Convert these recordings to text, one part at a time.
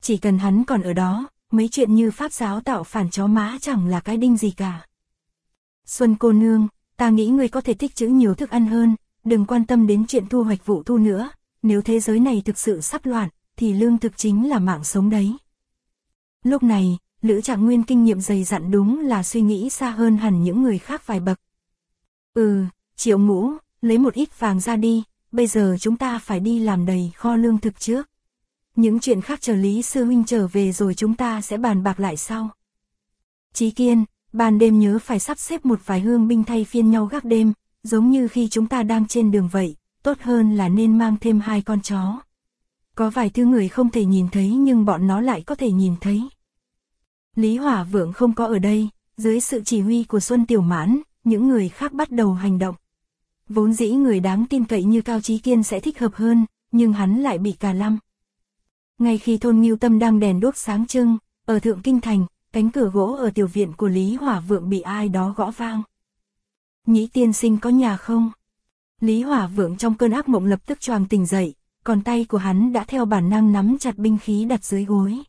chỉ cần hắn còn ở đó, mấy chuyện như pháp giáo tạo phản chó má chẳng là cái đinh gì cả. Xuân cô nương, ta nghĩ ngươi có thể tích trữ nhiều thức ăn hơn, đừng quan tâm đến chuyện thu hoạch vụ thu nữa, nếu thế giới này thực sự sắp loạn, thì lương thực chính là mạng sống đấy. Lúc này, Lữ Trạng Nguyên kinh nghiệm dày dặn đúng là suy nghĩ xa hơn hẳn những người khác vài bậc. Triệu Ngũ, lấy một ít vàng ra đi, bây giờ chúng ta phải đi làm đầy kho lương thực trước. Những chuyện khác chờ Lý sư huynh trở về rồi chúng ta sẽ bàn bạc lại sau. Chí Kiên, ban đêm nhớ phải sắp xếp một vài hương binh thay phiên nhau gác đêm, giống như khi chúng ta đang trên đường vậy, tốt hơn là nên mang thêm 2 con chó. Có vài thứ người không thể nhìn thấy nhưng bọn nó lại có thể nhìn thấy. Lý Hỏa Vượng không có ở đây, dưới sự chỉ huy của Xuân Tiểu Mãn, những người khác bắt đầu hành động. Vốn dĩ người đáng tin cậy như Cao Chí Kiên sẽ thích hợp hơn, nhưng hắn lại bị cà lăm. Ngay khi thôn Ngưu Tâm đang đèn đuốc sáng trưng, ở Thượng Kinh Thành, cánh cửa gỗ ở tiểu viện của Lý Hỏa Vượng bị ai đó gõ vang. Nhĩ tiên sinh có nhà không? Lý Hỏa Vượng trong cơn ác mộng lập tức choàng tỉnh dậy, còn tay của hắn đã theo bản năng nắm chặt binh khí đặt dưới gối.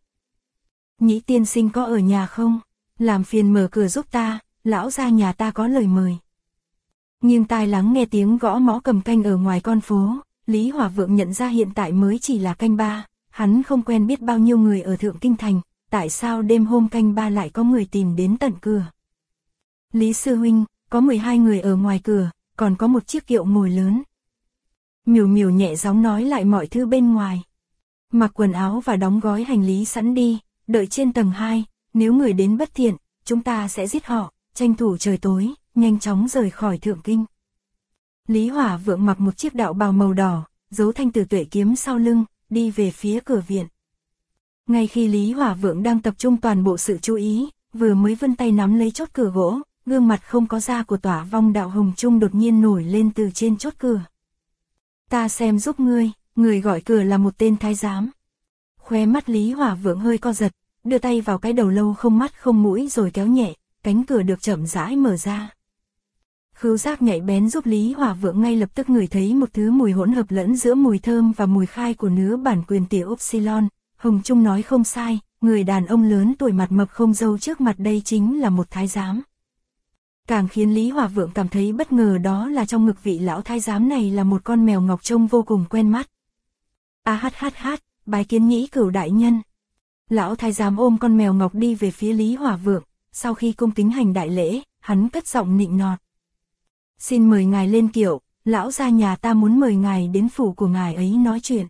Nhĩ tiên sinh có ở nhà không? Làm phiền mở cửa giúp ta, lão gia nhà ta có lời mời. Nghiêng tai lắng nghe tiếng gõ mõ cầm canh ở ngoài con phố, Lý Hỏa Vượng nhận ra hiện tại mới chỉ là canh 3, hắn không quen biết bao nhiêu người ở Thượng Kinh Thành, tại sao đêm hôm canh 3 lại có người tìm đến tận cửa. Lý sư huynh, có 12 người ở ngoài cửa, còn có một chiếc kiệu ngồi lớn. Miểu Miểu nhẹ giọng nói lại mọi thứ bên ngoài. Mặc quần áo và đóng gói hành lý sẵn đi, đợi trên tầng 2, nếu người đến bất thiện, chúng ta sẽ giết họ, tranh thủ trời tối, nhanh chóng rời khỏi Thượng Kinh. Lý Hỏa Vượng mặc một chiếc đạo bào màu đỏ, giấu thanh tử tuệ kiếm sau lưng, đi về phía cửa viện. Ngay khi Lý Hỏa Vượng đang tập trung toàn bộ sự chú ý, vừa mới vươn tay nắm lấy chốt cửa gỗ, gương mặt không có da của Tỏa Vong Đạo Hồng Trung đột nhiên nổi lên từ trên chốt cửa. Ta xem giúp ngươi, người gọi cửa là một tên thái giám. Khóe mắt Lý Hỏa Vượng hơi co giật, đưa tay vào cái đầu lâu không mắt không mũi rồi kéo nhẹ, cánh cửa được chậm rãi mở ra. Khứu giác nhạy bén giúp Lý Hỏa Vượng ngay lập tức ngửi thấy một thứ mùi hỗn hợp lẫn giữa mùi thơm và mùi khai của nứa bản quyền tiểu Upsilon. Hồng Trung nói không sai, người đàn ông lớn tuổi mặt mập không râu trước mặt đây chính là một thái giám. Càng khiến Lý Hỏa Vượng cảm thấy bất ngờ đó là trong ngực vị lão thái giám này là một con mèo ngọc trông vô cùng quen mắt. Bái kiến Nhĩ Cửu đại nhân. Lão thái giám ôm con mèo ngọc đi về phía Lý Hỏa Vượng, sau khi cung kính hành đại lễ, hắn cất giọng nịnh nọt. Xin mời ngài lên kiệu, lão gia nhà ta muốn mời ngài đến phủ của ngài ấy nói chuyện.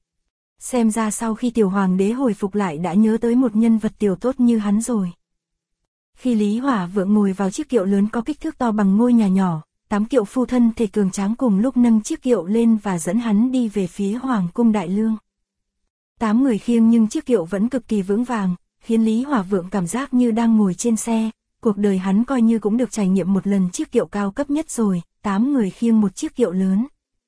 Xem ra sau khi tiểu hoàng đế hồi phục lại đã nhớ tới một nhân vật tiểu tốt như hắn rồi. Khi Lý Hỏa Vượng ngồi vào chiếc kiệu lớn có kích thước to bằng ngôi nhà nhỏ, 8 kiệu phu thân thể cường tráng cùng lúc nâng chiếc kiệu lên và dẫn hắn đi về phía Hoàng cung Đại Lương. 8 người khiêng nhưng chiếc kiệu vẫn cực kỳ vững vàng, khiến Lý Hỏa Vượng cảm giác như đang ngồi trên xe. Cuộc đời hắn coi như cũng được trải nghiệm một lần chiếc kiệu cao cấp nhất rồi, 8 người khiêng một chiếc kiệu lớn.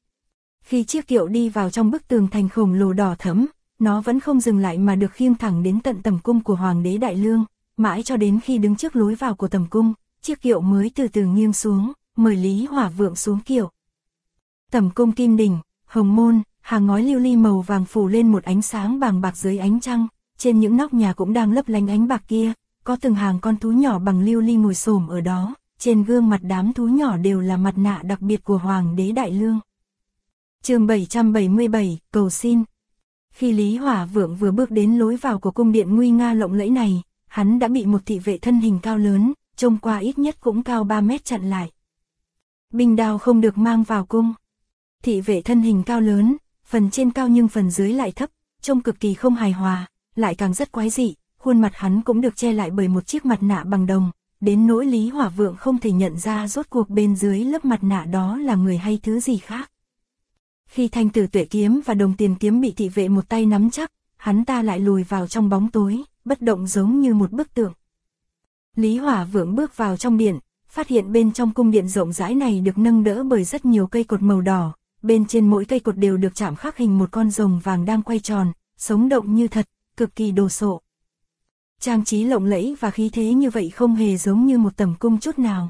Khi chiếc kiệu đi vào trong bức tường thành khổng lồ đỏ thẫm, nó vẫn không dừng lại mà được khiêng thẳng đến tận tầm cung của Hoàng đế Đại Lương, mãi cho đến khi đứng trước lối vào của tầm cung, chiếc kiệu mới từ từ nghiêng xuống, mời Lý Hỏa Vượng xuống kiệu. Tầm cung kim đỉnh, hồng môn, hàng ngói lưu ly màu vàng phủ lên một ánh sáng bàng bạc dưới ánh trăng, trên những nóc nhà cũng đang lấp lánh ánh bạc kia, có từng hàng con thú nhỏ bằng lưu ly ngồi xổm ở đó, trên gương mặt đám thú nhỏ đều là mặt nạ đặc biệt của Hoàng đế Đại Lương. Chương 777, cầu xin. Khi Lý Hỏa Vượng vừa bước đến lối vào của cung điện nguy nga lộng lẫy này, hắn đã bị một thị vệ thân hình cao lớn, trông qua ít nhất cũng cao 3 mét chặn lại. Binh đao không được mang vào cung. Thị vệ thân hình cao lớn, phần trên cao nhưng phần dưới lại thấp, trông cực kỳ không hài hòa, lại càng rất quái dị, khuôn mặt hắn cũng được che lại bởi một chiếc mặt nạ bằng đồng, đến nỗi Lý Hỏa Vượng không thể nhận ra rốt cuộc bên dưới lớp mặt nạ đó là người hay thứ gì khác. Khi thanh tử tuệ kiếm và đồng tiền kiếm bị thị vệ một tay nắm chắc, hắn ta lại lùi vào trong bóng tối, bất động giống như một bức tượng. Lý Hỏa Vượng bước vào trong điện, phát hiện bên trong cung điện rộng rãi này được nâng đỡ bởi rất nhiều cây cột màu đỏ, bên trên mỗi cây cột đều được chạm khắc hình một con rồng vàng đang quay tròn, sống động như thật, cực kỳ đồ sộ. Trang trí lộng lẫy và khí thế như vậy không hề giống như một tầm cung chút nào.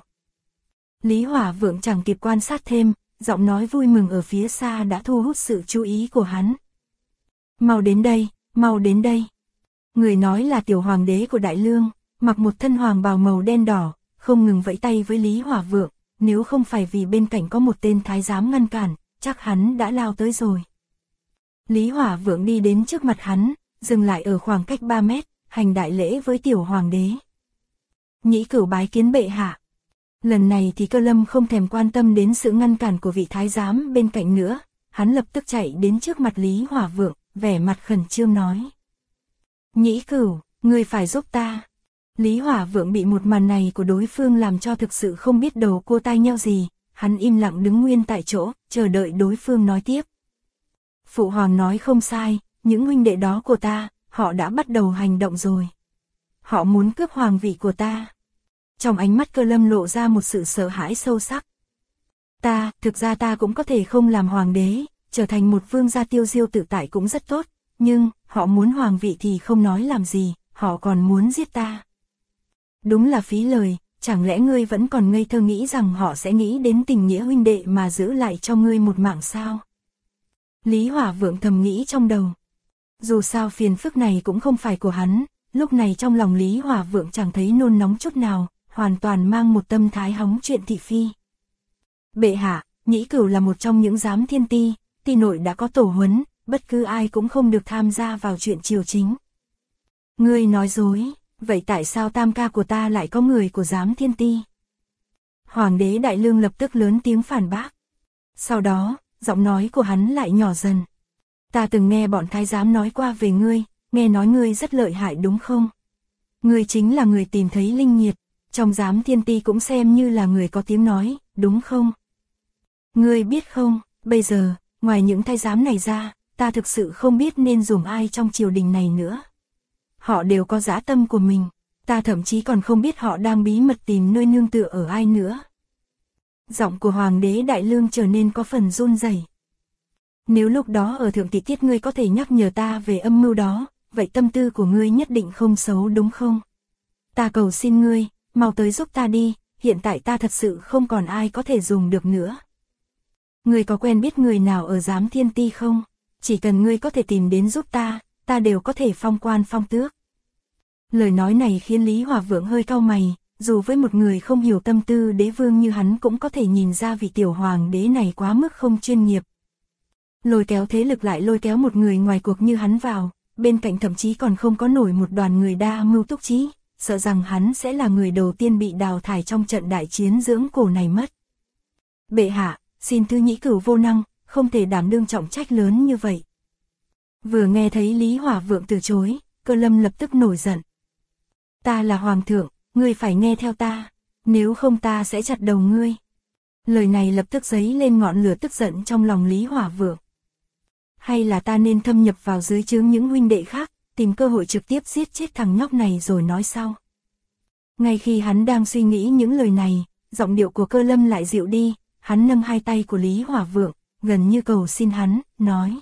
Lý Hỏa Vượng chẳng kịp quan sát thêm, giọng nói vui mừng ở phía xa đã thu hút sự chú ý của hắn. Mau đến đây, mau đến đây. Người nói là tiểu hoàng đế của Đại Lương, mặc một thân hoàng bào màu đen đỏ, không ngừng vẫy tay với Lý Hỏa Vượng, nếu không phải vì bên cạnh có một tên thái giám ngăn cản, chắc hắn đã lao tới rồi. Lý Hỏa Vượng đi đến trước mặt hắn, dừng lại ở khoảng cách 3 mét, hành đại lễ với tiểu hoàng đế. Nhĩ Cửu bái kiến bệ hạ. Lần này thì Cơ Lâm không thèm quan tâm đến sự ngăn cản của vị thái giám bên cạnh nữa, hắn lập tức chạy đến trước mặt Lý Hỏa Vượng, vẻ mặt khẩn trương nói. Nhĩ Cửu, ngươi phải giúp ta. Lý Hỏa Vượng bị một màn này của đối phương làm cho thực sự không biết đầu cua tai nheo gì, hắn im lặng đứng nguyên tại chỗ, chờ đợi đối phương nói tiếp. Phụ hoàng nói không sai, những huynh đệ đó của ta, họ đã bắt đầu hành động rồi. Họ muốn cướp hoàng vị của ta. Trong ánh mắt Cơ Lâm lộ ra một sự sợ hãi sâu sắc. Thực ra ta cũng có thể không làm hoàng đế, trở thành một vương gia tiêu diêu tự tại cũng rất tốt, nhưng, họ muốn hoàng vị thì không nói làm gì, họ còn muốn giết ta. Đúng là phí lời, chẳng lẽ ngươi vẫn còn ngây thơ nghĩ rằng họ sẽ nghĩ đến tình nghĩa huynh đệ mà giữ lại cho ngươi một mạng sao? Lý Hỏa Vượng thầm nghĩ trong đầu. Dù sao phiền phức này cũng không phải của hắn, lúc này trong lòng Lý Hỏa Vượng chẳng thấy nôn nóng chút nào, hoàn toàn mang một tâm thái hóng chuyện thị phi. Bệ hạ, Nhĩ Cửu là một trong những giám thiên ti, ti nội đã có tổ huấn, bất cứ ai cũng không được tham gia vào chuyện triều chính. Ngươi nói dối, vậy tại sao tam ca của ta lại có người của giám thiên ti? Hoàng đế Đại Lương lập tức lớn tiếng phản bác. Sau đó, giọng nói của hắn lại nhỏ dần. Ta từng nghe bọn thái giám nói qua về ngươi, nghe nói ngươi rất lợi hại đúng không? Ngươi chính là người tìm thấy linh nhiệt, trong giám thiên ti cũng xem như là người có tiếng nói, đúng không? Ngươi biết không, bây giờ, ngoài những thái giám này ra, ta thực sự không biết nên dùng ai trong triều đình này nữa. Họ đều có dã tâm của mình, ta thậm chí còn không biết họ đang bí mật tìm nơi nương tựa ở ai nữa. Giọng của Hoàng đế Đại Lương trở nên có phần run rẩy. Nếu lúc đó ở thượng thị tiết ngươi có thể nhắc nhở ta về âm mưu đó, vậy tâm tư của ngươi nhất định không xấu đúng không? Ta cầu xin ngươi, mau tới giúp ta đi, hiện tại ta thật sự không còn ai có thể dùng được nữa. Ngươi có quen biết người nào ở giám thiên ti không? Chỉ cần ngươi có thể tìm đến giúp ta đều có thể phong quan phong tước. Lời nói này khiến Lý Hỏa Vượng hơi cau mày, dù với một người không hiểu tâm tư đế vương như hắn cũng có thể nhìn ra vị tiểu hoàng đế này quá mức không chuyên nghiệp. Lôi kéo thế lực lại lôi kéo một người ngoài cuộc như hắn vào, bên cạnh thậm chí còn không có nổi một đoàn người đa mưu túc trí, sợ rằng hắn sẽ là người đầu tiên bị đào thải trong trận đại chiến dưỡng cổ này mất. Bệ hạ, xin thứ Nhĩ Cửu vô năng, không thể đảm đương trọng trách lớn như vậy. Vừa nghe thấy Lý Hỏa Vượng từ chối, Cơ Lâm lập tức nổi giận. Ta là hoàng thượng, ngươi phải nghe theo ta, nếu không ta sẽ chặt đầu ngươi. Lời này lập tức dấy lên ngọn lửa tức giận trong lòng Lý Hỏa Vượng. Hay là ta nên thâm nhập vào dưới trướng những huynh đệ khác, tìm cơ hội trực tiếp giết chết thằng nhóc này rồi nói sau. Ngay khi hắn đang suy nghĩ những lời này, giọng điệu của Cơ Lâm lại dịu đi, hắn nâng hai tay của Lý Hỏa Vượng, gần như cầu xin hắn, nói.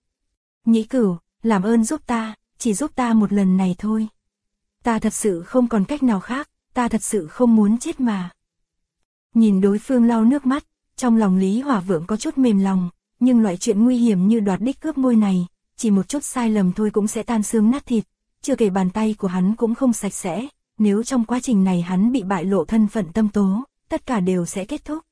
Nhĩ Cửu, làm ơn giúp ta, chỉ giúp ta một lần này thôi. Ta thật sự không còn cách nào khác, ta thật sự không muốn chết mà. Nhìn đối phương lau nước mắt, trong lòng Lý Hỏa Vượng có chút mềm lòng, nhưng loại chuyện nguy hiểm như đoạt đích cướp ngôi này, chỉ một chút sai lầm thôi cũng sẽ tan xương nát thịt, chưa kể bàn tay của hắn cũng không sạch sẽ, nếu trong quá trình này hắn bị bại lộ thân phận tâm tố, tất cả đều sẽ kết thúc.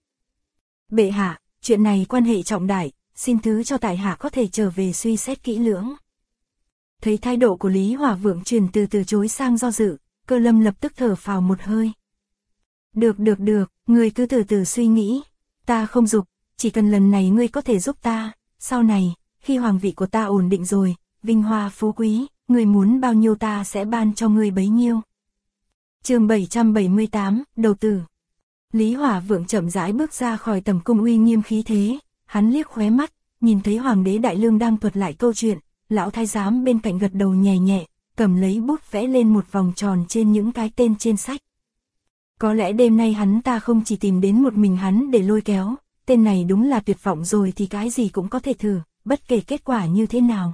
Bệ hạ, chuyện này quan hệ trọng đại, xin thứ cho tại hạ có thể trở về suy xét kỹ lưỡng. Thấy thái độ của Lý Hỏa Vượng chuyển từ chối sang do dự, Cơ Lâm lập tức thở phào một hơi. Được, ngươi cứ từ từ suy nghĩ, ta không giục, chỉ cần lần này ngươi có thể giúp ta, sau này, khi hoàng vị của ta ổn định rồi, vinh hoa phú quý, ngươi muốn bao nhiêu ta sẽ ban cho ngươi bấy nhiêu. Chương 778, đầu tử. Lý Hỏa Vượng chậm rãi bước ra khỏi tầm cung uy nghiêm khí thế, hắn liếc khóe mắt, nhìn thấy Hoàng đế Đại Lương đang thuật lại câu chuyện, lão thái giám bên cạnh gật đầu nhẹ nhẹ, cầm lấy bút vẽ lên một vòng tròn trên những cái tên trên sách. Có lẽ đêm nay hắn ta không chỉ tìm đến một mình hắn để lôi kéo, tên này đúng là tuyệt vọng rồi thì cái gì cũng có thể thử, bất kể kết quả như thế nào.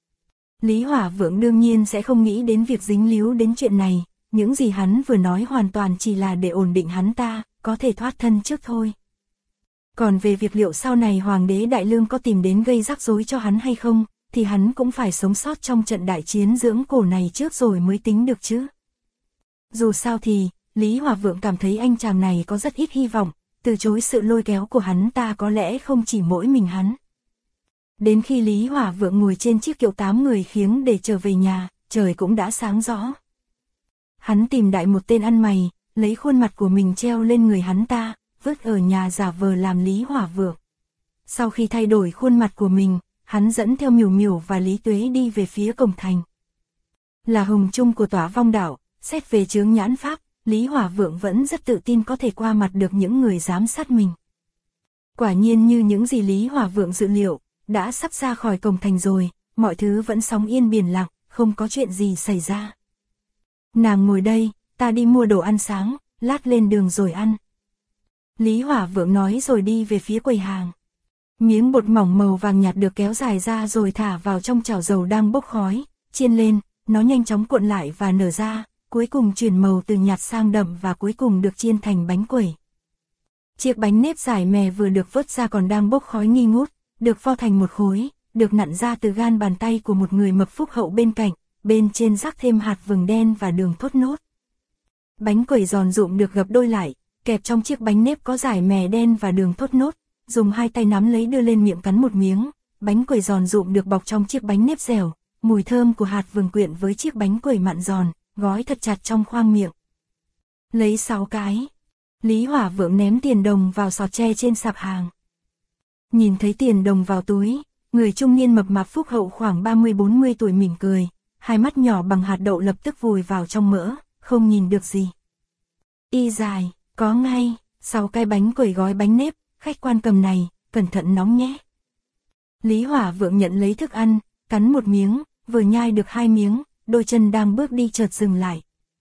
Lý Hỏa Vượng đương nhiên sẽ không nghĩ đến việc dính líu đến chuyện này, những gì hắn vừa nói hoàn toàn chỉ là để ổn định hắn ta, có thể thoát thân trước thôi. Còn về việc liệu sau này Hoàng đế Đại Lương có tìm đến gây rắc rối cho hắn hay không, thì hắn cũng phải sống sót trong trận đại chiến dưỡng cổ này trước rồi mới tính được chứ. Dù sao thì, Lý Hỏa Vượng cảm thấy anh chàng này có rất ít hy vọng, từ chối sự lôi kéo của hắn ta có lẽ không chỉ mỗi mình hắn. Đến khi Lý Hỏa Vượng ngồi trên chiếc kiệu 8 người khiếng để trở về nhà, trời cũng đã sáng rõ. Hắn tìm đại một tên ăn mày, lấy khuôn mặt của mình treo lên người hắn ta, vứt ở nhà giả vờ làm Lý Hỏa Vượng. Sau khi thay đổi khuôn mặt của mình, hắn dẫn theo Miểu Miểu và Lý Tuế đi về phía cổng thành. Là hồng trung của Tỏa Vong Đạo, xét về chướng nhãn pháp, Lý Hỏa Vượng vẫn rất tự tin có thể qua mặt được những người giám sát mình. Quả nhiên như những gì Lý Hỏa Vượng dự liệu, đã sắp ra khỏi cổng thành rồi, mọi thứ vẫn sóng yên biển lặng, không có chuyện gì xảy ra. Nàng ngồi đây, ta đi mua đồ ăn sáng, lát lên đường rồi ăn. Lý Hỏa Vượng nói rồi đi về phía quầy hàng. Miếng bột mỏng màu vàng nhạt được kéo dài ra rồi thả vào trong chảo dầu đang bốc khói, chiên lên, nó nhanh chóng cuộn lại và nở ra, cuối cùng chuyển màu từ nhạt sang đậm và cuối cùng được chiên thành bánh quẩy. Chiếc bánh nếp giải mè vừa được vớt ra còn đang bốc khói nghi ngút, được vo thành một khối, được nặn ra từ gan bàn tay của một người mập phúc hậu bên cạnh, bên trên rắc thêm hạt vừng đen và đường thốt nốt. Bánh quẩy giòn rụm được gập đôi lại, kẹp trong chiếc bánh nếp có giải mè đen và đường thốt nốt, dùng hai tay nắm lấy đưa lên miệng cắn một miếng, bánh quẩy giòn rụm được bọc trong chiếc bánh nếp dẻo, mùi thơm của hạt vừng quyện với chiếc bánh quẩy mặn giòn, gói thật chặt trong khoang miệng. Lấy 6 cái. Lý Hỏa Vượng ném tiền đồng vào sọt tre trên sạp hàng. Nhìn thấy tiền đồng vào túi, người trung niên mập mạp phúc hậu khoảng 30-40 tuổi mỉm cười, hai mắt nhỏ bằng hạt đậu lập tức vùi vào trong mỡ, không nhìn được gì. Y dài, có ngay, 6 cái bánh quẩy gói bánh nếp, khách quan cầm này, cẩn thận nóng nhé. Lý Hỏa Vượng nhận lấy thức ăn, cắn một miếng, vừa nhai được 2 miếng, đôi chân đang bước đi chợt dừng lại.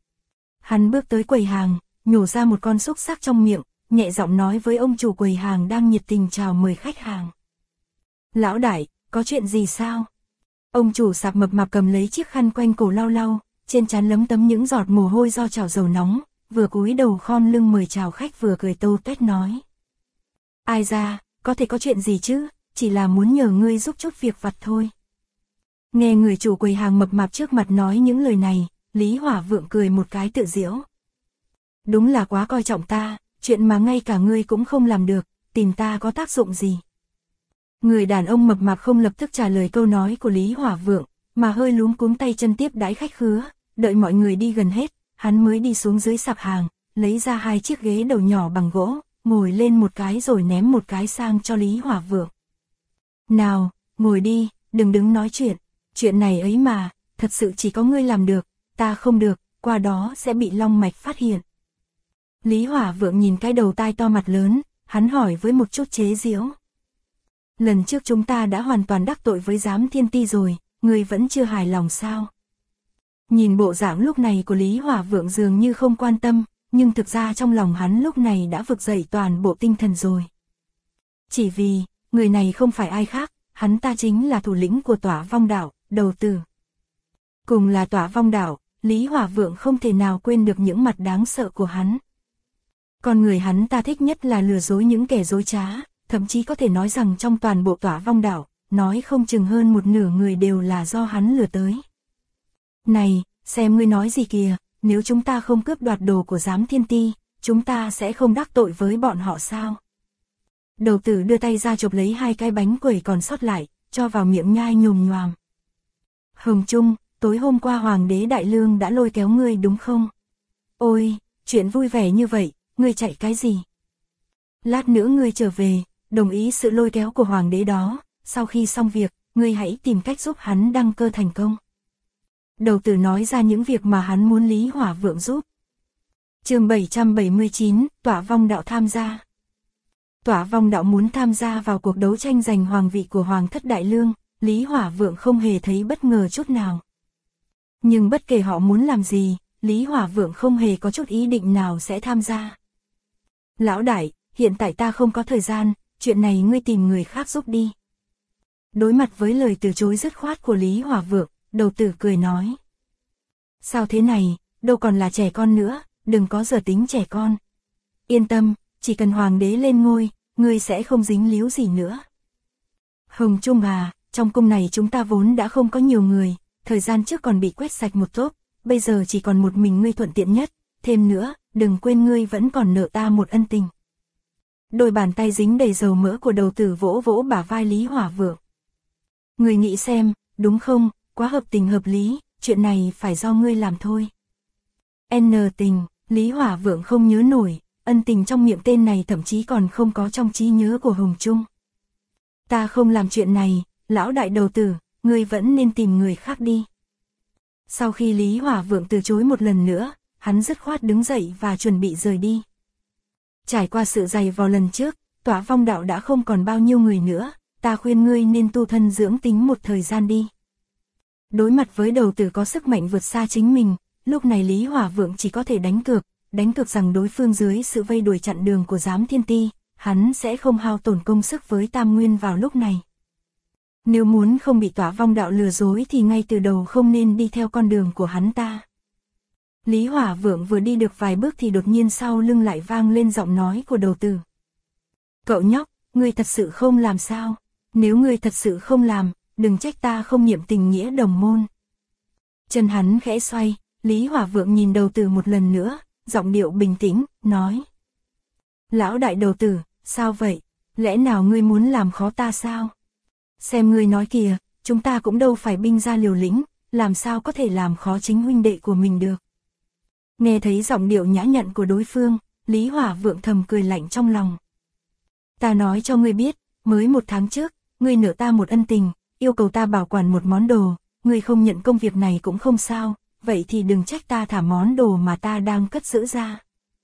Hắn bước tới quầy hàng, nhổ ra một con xúc xắc trong miệng, nhẹ giọng nói với ông chủ quầy hàng đang nhiệt tình chào mời khách hàng. Lão đại, có chuyện gì sao? Ông chủ sạp mập mạp cầm lấy chiếc khăn quanh cổ lau lau, trên trán lấm tấm những giọt mồ hôi do chảo dầu nóng, vừa cúi đầu khom lưng mời chào khách vừa cười tâu tuét nói. Ai ra, có thể có chuyện gì chứ, chỉ là muốn nhờ ngươi giúp chút việc vặt thôi. Nghe người chủ quầy hàng mập mạp trước mặt nói những lời này, Lý Hỏa Vượng cười một cái tự giễu. Đúng là quá coi trọng ta, chuyện mà ngay cả ngươi cũng không làm được, tìm ta có tác dụng gì? Người đàn ông mập mạp không lập tức trả lời câu nói của Lý Hỏa Vượng, mà hơi luống cuống tay chân tiếp đãi khách khứa, đợi mọi người đi gần hết, hắn mới đi xuống dưới sạp hàng, lấy ra 2 chiếc ghế đầu nhỏ bằng gỗ, ngồi lên một cái rồi ném một cái sang cho Lý Hỏa Vượng. Nào, ngồi đi, đừng đứng nói chuyện này ấy mà, thật sự chỉ có ngươi làm được, ta không được, qua đó sẽ bị long mạch phát hiện. Lý Hỏa Vượng nhìn cái đầu tai to mặt lớn, hắn hỏi với một chút chế giễu. Lần trước chúng ta đã hoàn toàn đắc tội với giám thiên ti rồi, ngươi vẫn chưa hài lòng sao? Nhìn bộ dạng lúc này của Lý Hỏa Vượng dường như không quan tâm, nhưng thực ra trong lòng hắn lúc này đã vực dậy toàn bộ tinh thần rồi. Chỉ vì, người này không phải ai khác, hắn ta chính là thủ lĩnh của Tỏa Vong Đạo, Đầu Tử. Cùng là Tỏa Vong Đạo, Lý Hỏa Vượng không thể nào quên được những mặt đáng sợ của hắn. Con người hắn ta thích nhất là lừa dối những kẻ dối trá, thậm chí có thể nói rằng trong toàn bộ Tỏa Vong Đạo, nói không chừng hơn một nửa người đều là do hắn lừa tới. Này, xem ngươi nói gì kìa, nếu chúng ta không cướp đoạt đồ của giám thiên ti, chúng ta sẽ không đắc tội với bọn họ sao? Đầu Tử đưa tay ra chộp lấy 2 cái bánh quẩy còn sót lại, cho vào miệng nhai nhồm nhoàm. Hồng Trung, tối hôm qua Hoàng đế Đại Lương đã lôi kéo ngươi đúng không? Ôi, chuyện vui vẻ như vậy, ngươi chạy cái gì? Lát nữa ngươi trở về, đồng ý sự lôi kéo của Hoàng đế đó, sau khi xong việc, ngươi hãy tìm cách giúp hắn đăng cơ thành công. Đầu Tử nói ra những việc mà hắn muốn Lý Hỏa Vượng giúp. Chương 779, Tỏa Vong Đạo tham gia. Tỏa Vong Đạo muốn tham gia vào cuộc đấu tranh giành hoàng vị của Hoàng thất Đại Lương, Lý Hỏa Vượng không hề thấy bất ngờ chút nào. Nhưng bất kể họ muốn làm gì, Lý Hỏa Vượng không hề có chút ý định nào sẽ tham gia. Lão đại, hiện tại ta không có thời gian, chuyện này ngươi tìm người khác giúp đi. Đối mặt với lời từ chối dứt khoát của Lý Hỏa Vượng, Đầu Tử cười nói. Sao thế này, đâu còn là trẻ con nữa, đừng có giờ tính trẻ con. Yên tâm, chỉ cần Hoàng đế lên ngôi, ngươi sẽ không dính líu gì nữa. Hồng Trung à, trong cung này chúng ta vốn đã không có nhiều người, thời gian trước còn bị quét sạch một tốp, bây giờ chỉ còn một mình ngươi thuận tiện nhất, thêm nữa, đừng quên ngươi vẫn còn nợ ta một ân tình. Đôi bàn tay dính đầy dầu mỡ của đầu tử vỗ vỗ bả vai Lý Hỏa Vượng. Ngươi nghĩ xem, đúng không, quá hợp tình hợp lý, chuyện này phải do ngươi làm thôi. N tình, Lý Hỏa Vượng không nhớ nổi, ân tình trong miệng tên này thậm chí còn không có trong trí nhớ của Hồng Trung. Ta không làm chuyện này, lão đại đầu tử, ngươi vẫn nên tìm người khác đi. Sau khi Lý Hỏa Vượng từ chối một lần nữa, hắn dứt khoát đứng dậy và chuẩn bị rời đi. Trải qua sự giày vò lần trước, Tỏa Vong đạo đã không còn bao nhiêu người nữa, ta khuyên ngươi nên tu thân dưỡng tính một thời gian đi. Đối mặt với đầu tử có sức mạnh vượt xa chính mình, lúc này Lý Hỏa Vượng chỉ có thể đánh cược rằng đối phương dưới sự vây đuổi chặn đường của Giám Thiên Ti, hắn sẽ không hao tổn công sức với Tam Nguyên vào lúc này. Nếu muốn không bị Tỏa Vong đạo lừa dối thì ngay từ đầu không nên đi theo con đường của hắn ta. Lý Hỏa Vượng vừa đi được vài bước thì đột nhiên sau lưng lại vang lên giọng nói của đầu tử. Cậu nhóc, ngươi thật sự không làm sao? Nếu ngươi thật sự không làm, đừng trách ta không niệm tình nghĩa đồng môn. Chân hắn khẽ xoay, Lý Hỏa Vượng nhìn đầu tử một lần nữa, giọng điệu bình tĩnh, nói. Lão đại đầu tử, sao vậy? Lẽ nào ngươi muốn làm khó ta sao? Xem ngươi nói kìa, chúng ta cũng đâu phải binh ra liều lĩnh, làm sao có thể làm khó chính huynh đệ của mình được. Nghe thấy giọng điệu nhã nhặn của đối phương, Lý Hỏa Vượng thầm cười lạnh trong lòng. Ta nói cho ngươi biết, mới 1 tháng trước, ngươi nợ ta một ân tình, yêu cầu ta bảo quản một món đồ, ngươi không nhận công việc này cũng không sao, vậy thì đừng trách ta thả món đồ mà ta đang cất giữ ra.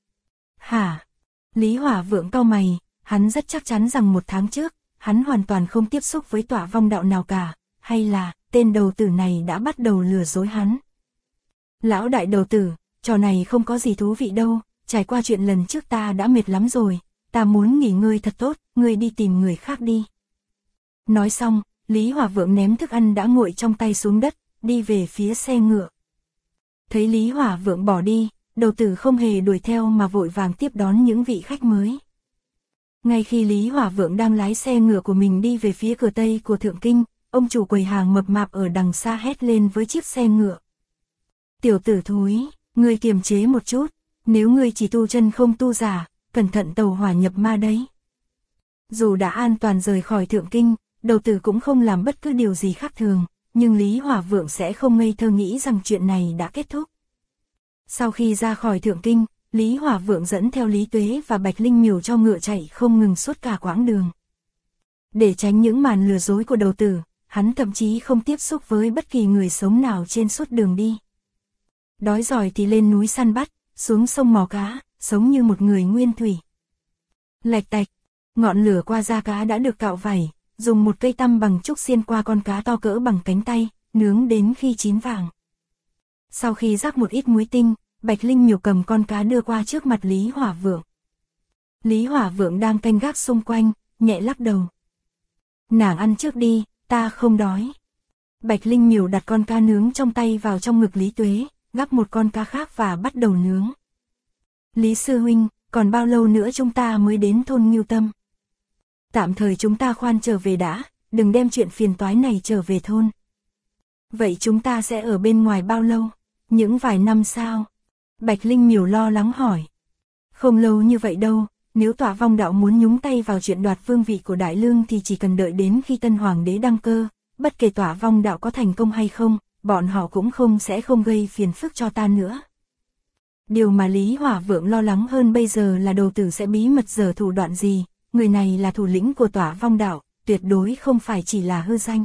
Hả? Lý Hỏa Vượng cau mày, hắn rất chắc chắn rằng 1 tháng trước, hắn hoàn toàn không tiếp xúc với Tỏa Vong đạo nào cả, hay là, tên đầu tử này đã bắt đầu lừa dối hắn. Lão đại đầu tử, trò này không có gì thú vị đâu, trải qua chuyện lần trước ta đã mệt lắm rồi, ta muốn nghỉ ngơi thật tốt, ngươi đi tìm người khác đi. Nói xong, Lý Hỏa Vượng ném thức ăn đã nguội trong tay xuống đất, đi về phía xe ngựa. Thấy Lý Hỏa Vượng bỏ đi, đầu tử không hề đuổi theo mà vội vàng tiếp đón những vị khách mới. Ngay khi Lý Hỏa Vượng đang lái xe ngựa của mình đi về phía cửa Tây của Thượng Kinh, ông chủ quầy hàng mập mạp ở đằng xa hét lên với chiếc xe ngựa. Tiểu tử thúi, ngươi kiềm chế một chút, nếu ngươi chỉ tu chân không tu giả, cẩn thận tàu hỏa nhập ma đấy. Dù đã an toàn rời khỏi Thượng Kinh, đầu tử cũng không làm bất cứ điều gì khác thường, nhưng Lý Hỏa Vượng sẽ không ngây thơ nghĩ rằng chuyện này đã kết thúc. Sau khi ra khỏi Thượng Kinh, Lý Hỏa Vượng dẫn theo Lý Tuế và Bạch Linh Miểu cho ngựa chạy không ngừng suốt cả quãng đường. Để tránh những màn lừa dối của đầu tử, hắn thậm chí không tiếp xúc với bất kỳ người sống nào trên suốt đường đi. Đói giỏi thì lên núi săn bắt, xuống sông mò cá, sống như một người nguyên thủy. Lạch tạch, ngọn lửa qua da cá đã được cạo vảy, dùng một cây tăm bằng trúc xiên qua con cá to cỡ bằng cánh tay, nướng đến khi chín vàng. Sau khi rắc một ít muối tinh, Bạch Linh Miểu cầm con cá đưa qua trước mặt Lý Hỏa Vượng. Lý Hỏa Vượng đang canh gác xung quanh, nhẹ lắc đầu. Nàng ăn trước đi, ta không đói. Bạch Linh Miểu đặt con cá nướng trong tay vào trong ngực Lý Tuế, gắp một con cá khác và bắt đầu nướng. Lý sư huynh, còn bao lâu nữa chúng ta mới đến thôn Ngưu Tâm? Tạm thời chúng ta khoan trở về đã, đừng đem chuyện phiền toái này trở về thôn. Vậy chúng ta sẽ ở bên ngoài bao lâu? Những vài năm sao? Bạch Linh Miểu lo lắng hỏi. Không lâu như vậy đâu, nếu Tỏa Vong đạo muốn nhúng tay vào chuyện đoạt vương vị của Đại Lương thì chỉ cần đợi đến khi tân hoàng đế đăng cơ, bất kể Tỏa Vong đạo có thành công hay không, bọn họ cũng sẽ không gây phiền phức cho ta nữa. Điều mà Lý Hỏa Vượng lo lắng hơn bây giờ là đầu tử sẽ bí mật giở thủ đoạn gì, người này là thủ lĩnh của Tỏa Vong đạo, tuyệt đối không phải chỉ là hư danh.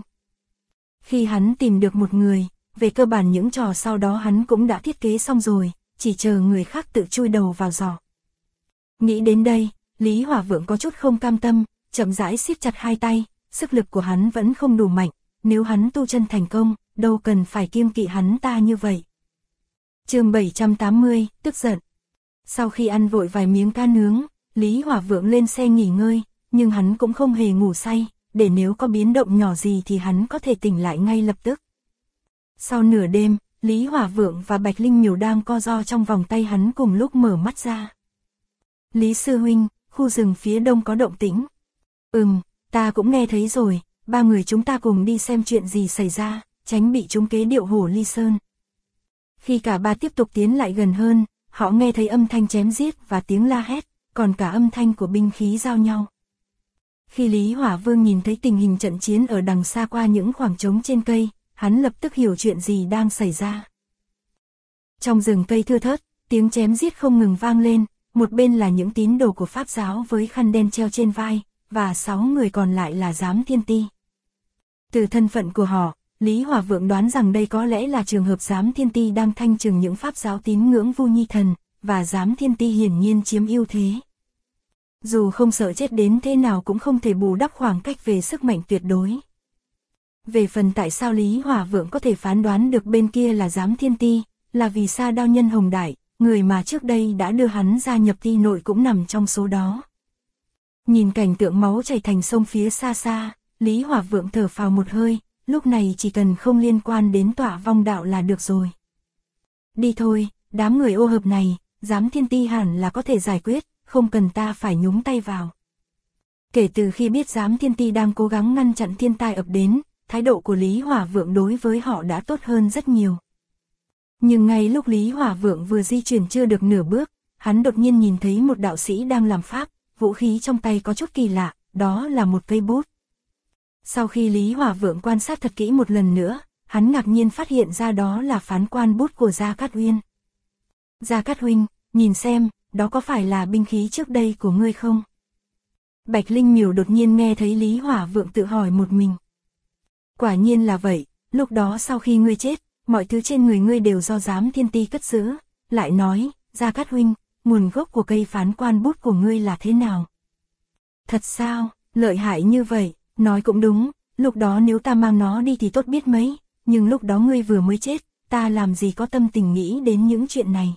Khi hắn tìm được một người, về cơ bản những trò sau đó hắn cũng đã thiết kế xong rồi, chỉ chờ người khác tự chui đầu vào giỏ. Nghĩ đến đây, Lý Hỏa Vượng có chút không cam tâm, chậm rãi siết chặt hai tay, sức lực của hắn vẫn không đủ mạnh, nếu hắn tu chân thành công, đâu cần phải kiêng kỵ hắn ta như vậy. Chương 780, tức giận. Sau khi ăn vội vài miếng cá nướng, Lý Hỏa Vượng lên xe nghỉ ngơi, nhưng hắn cũng không hề ngủ say, để nếu có biến động nhỏ gì thì hắn có thể tỉnh lại ngay lập tức. Sau nửa đêm, Lý Hỏa Vượng và Bạch Linh Miểu đang co ro trong vòng tay hắn cùng lúc mở mắt ra. Lý sư huynh, khu rừng phía đông có động tĩnh. Ta cũng nghe thấy rồi, ba người chúng ta cùng đi xem chuyện gì xảy ra, tránh bị chúng kế điệu Hổ Ly Sơn. Khi cả ba tiếp tục tiến lại gần hơn, họ nghe thấy âm thanh chém giết và tiếng la hét, còn cả âm thanh của binh khí giao nhau. Khi Lý Hỏa Vương nhìn thấy tình hình trận chiến ở đằng xa qua những khoảng trống trên cây, hắn lập tức hiểu chuyện gì đang xảy ra. Trong rừng cây thưa thớt, tiếng chém giết không ngừng vang lên, một bên là những tín đồ của Pháp giáo với khăn đen treo trên vai, và 6 người còn lại là giám thiên ti. Từ thân phận của họ, Lý Hỏa Vượng đoán rằng đây có lẽ là trường hợp giám thiên ti đang thanh trừng những Pháp giáo tín ngưỡng Vu Nhi Thần, và giám thiên ti hiển nhiên chiếm ưu thế. Dù không sợ chết đến thế nào cũng không thể bù đắp khoảng cách về sức mạnh tuyệt đối. Về phần tại sao Lý Hỏa Vượng có thể phán đoán được bên kia là giám thiên ti, là vì Sa Đao Nhân Hồng Đại, người mà trước đây đã đưa hắn gia nhập ti nội cũng nằm trong số đó. Nhìn cảnh tượng máu chảy thành sông phía xa xa, Lý Hỏa Vượng thở phào một hơi, lúc này chỉ cần không liên quan đến Tọa Vong Đạo là được rồi. Đi thôi, đám người ô hợp này, giám thiên ti hẳn là có thể giải quyết, không cần ta phải nhúng tay vào. Kể từ khi biết giám thiên ti đang cố gắng ngăn chặn thiên tai ập đến, thái độ của Lý Hỏa Vượng đối với họ đã tốt hơn rất nhiều. Nhưng ngay lúc Lý Hỏa Vượng vừa di chuyển chưa được nửa bước, hắn đột nhiên nhìn thấy một đạo sĩ đang làm pháp, vũ khí trong tay có chút kỳ lạ, đó là một cây bút. Sau khi Lý Hỏa Vượng quan sát thật kỹ một lần nữa, hắn ngạc nhiên phát hiện ra đó là phán quan bút của Gia Cát Uyên. Gia Cát huynh, nhìn xem, đó có phải là binh khí trước đây của ngươi không? Bạch Linh Miểu đột nhiên nghe thấy Lý Hỏa Vượng tự hỏi một mình. Quả nhiên là vậy, lúc đó sau khi ngươi chết, mọi thứ trên người ngươi đều do giám thiên ti cất giữ, lại nói, Gia Cát huynh, nguồn gốc của cây phán quan bút của ngươi là thế nào? Thật sao, lợi hại như vậy, nói cũng đúng, lúc đó nếu ta mang nó đi thì tốt biết mấy, nhưng lúc đó ngươi vừa mới chết, ta làm gì có tâm tình nghĩ đến những chuyện này.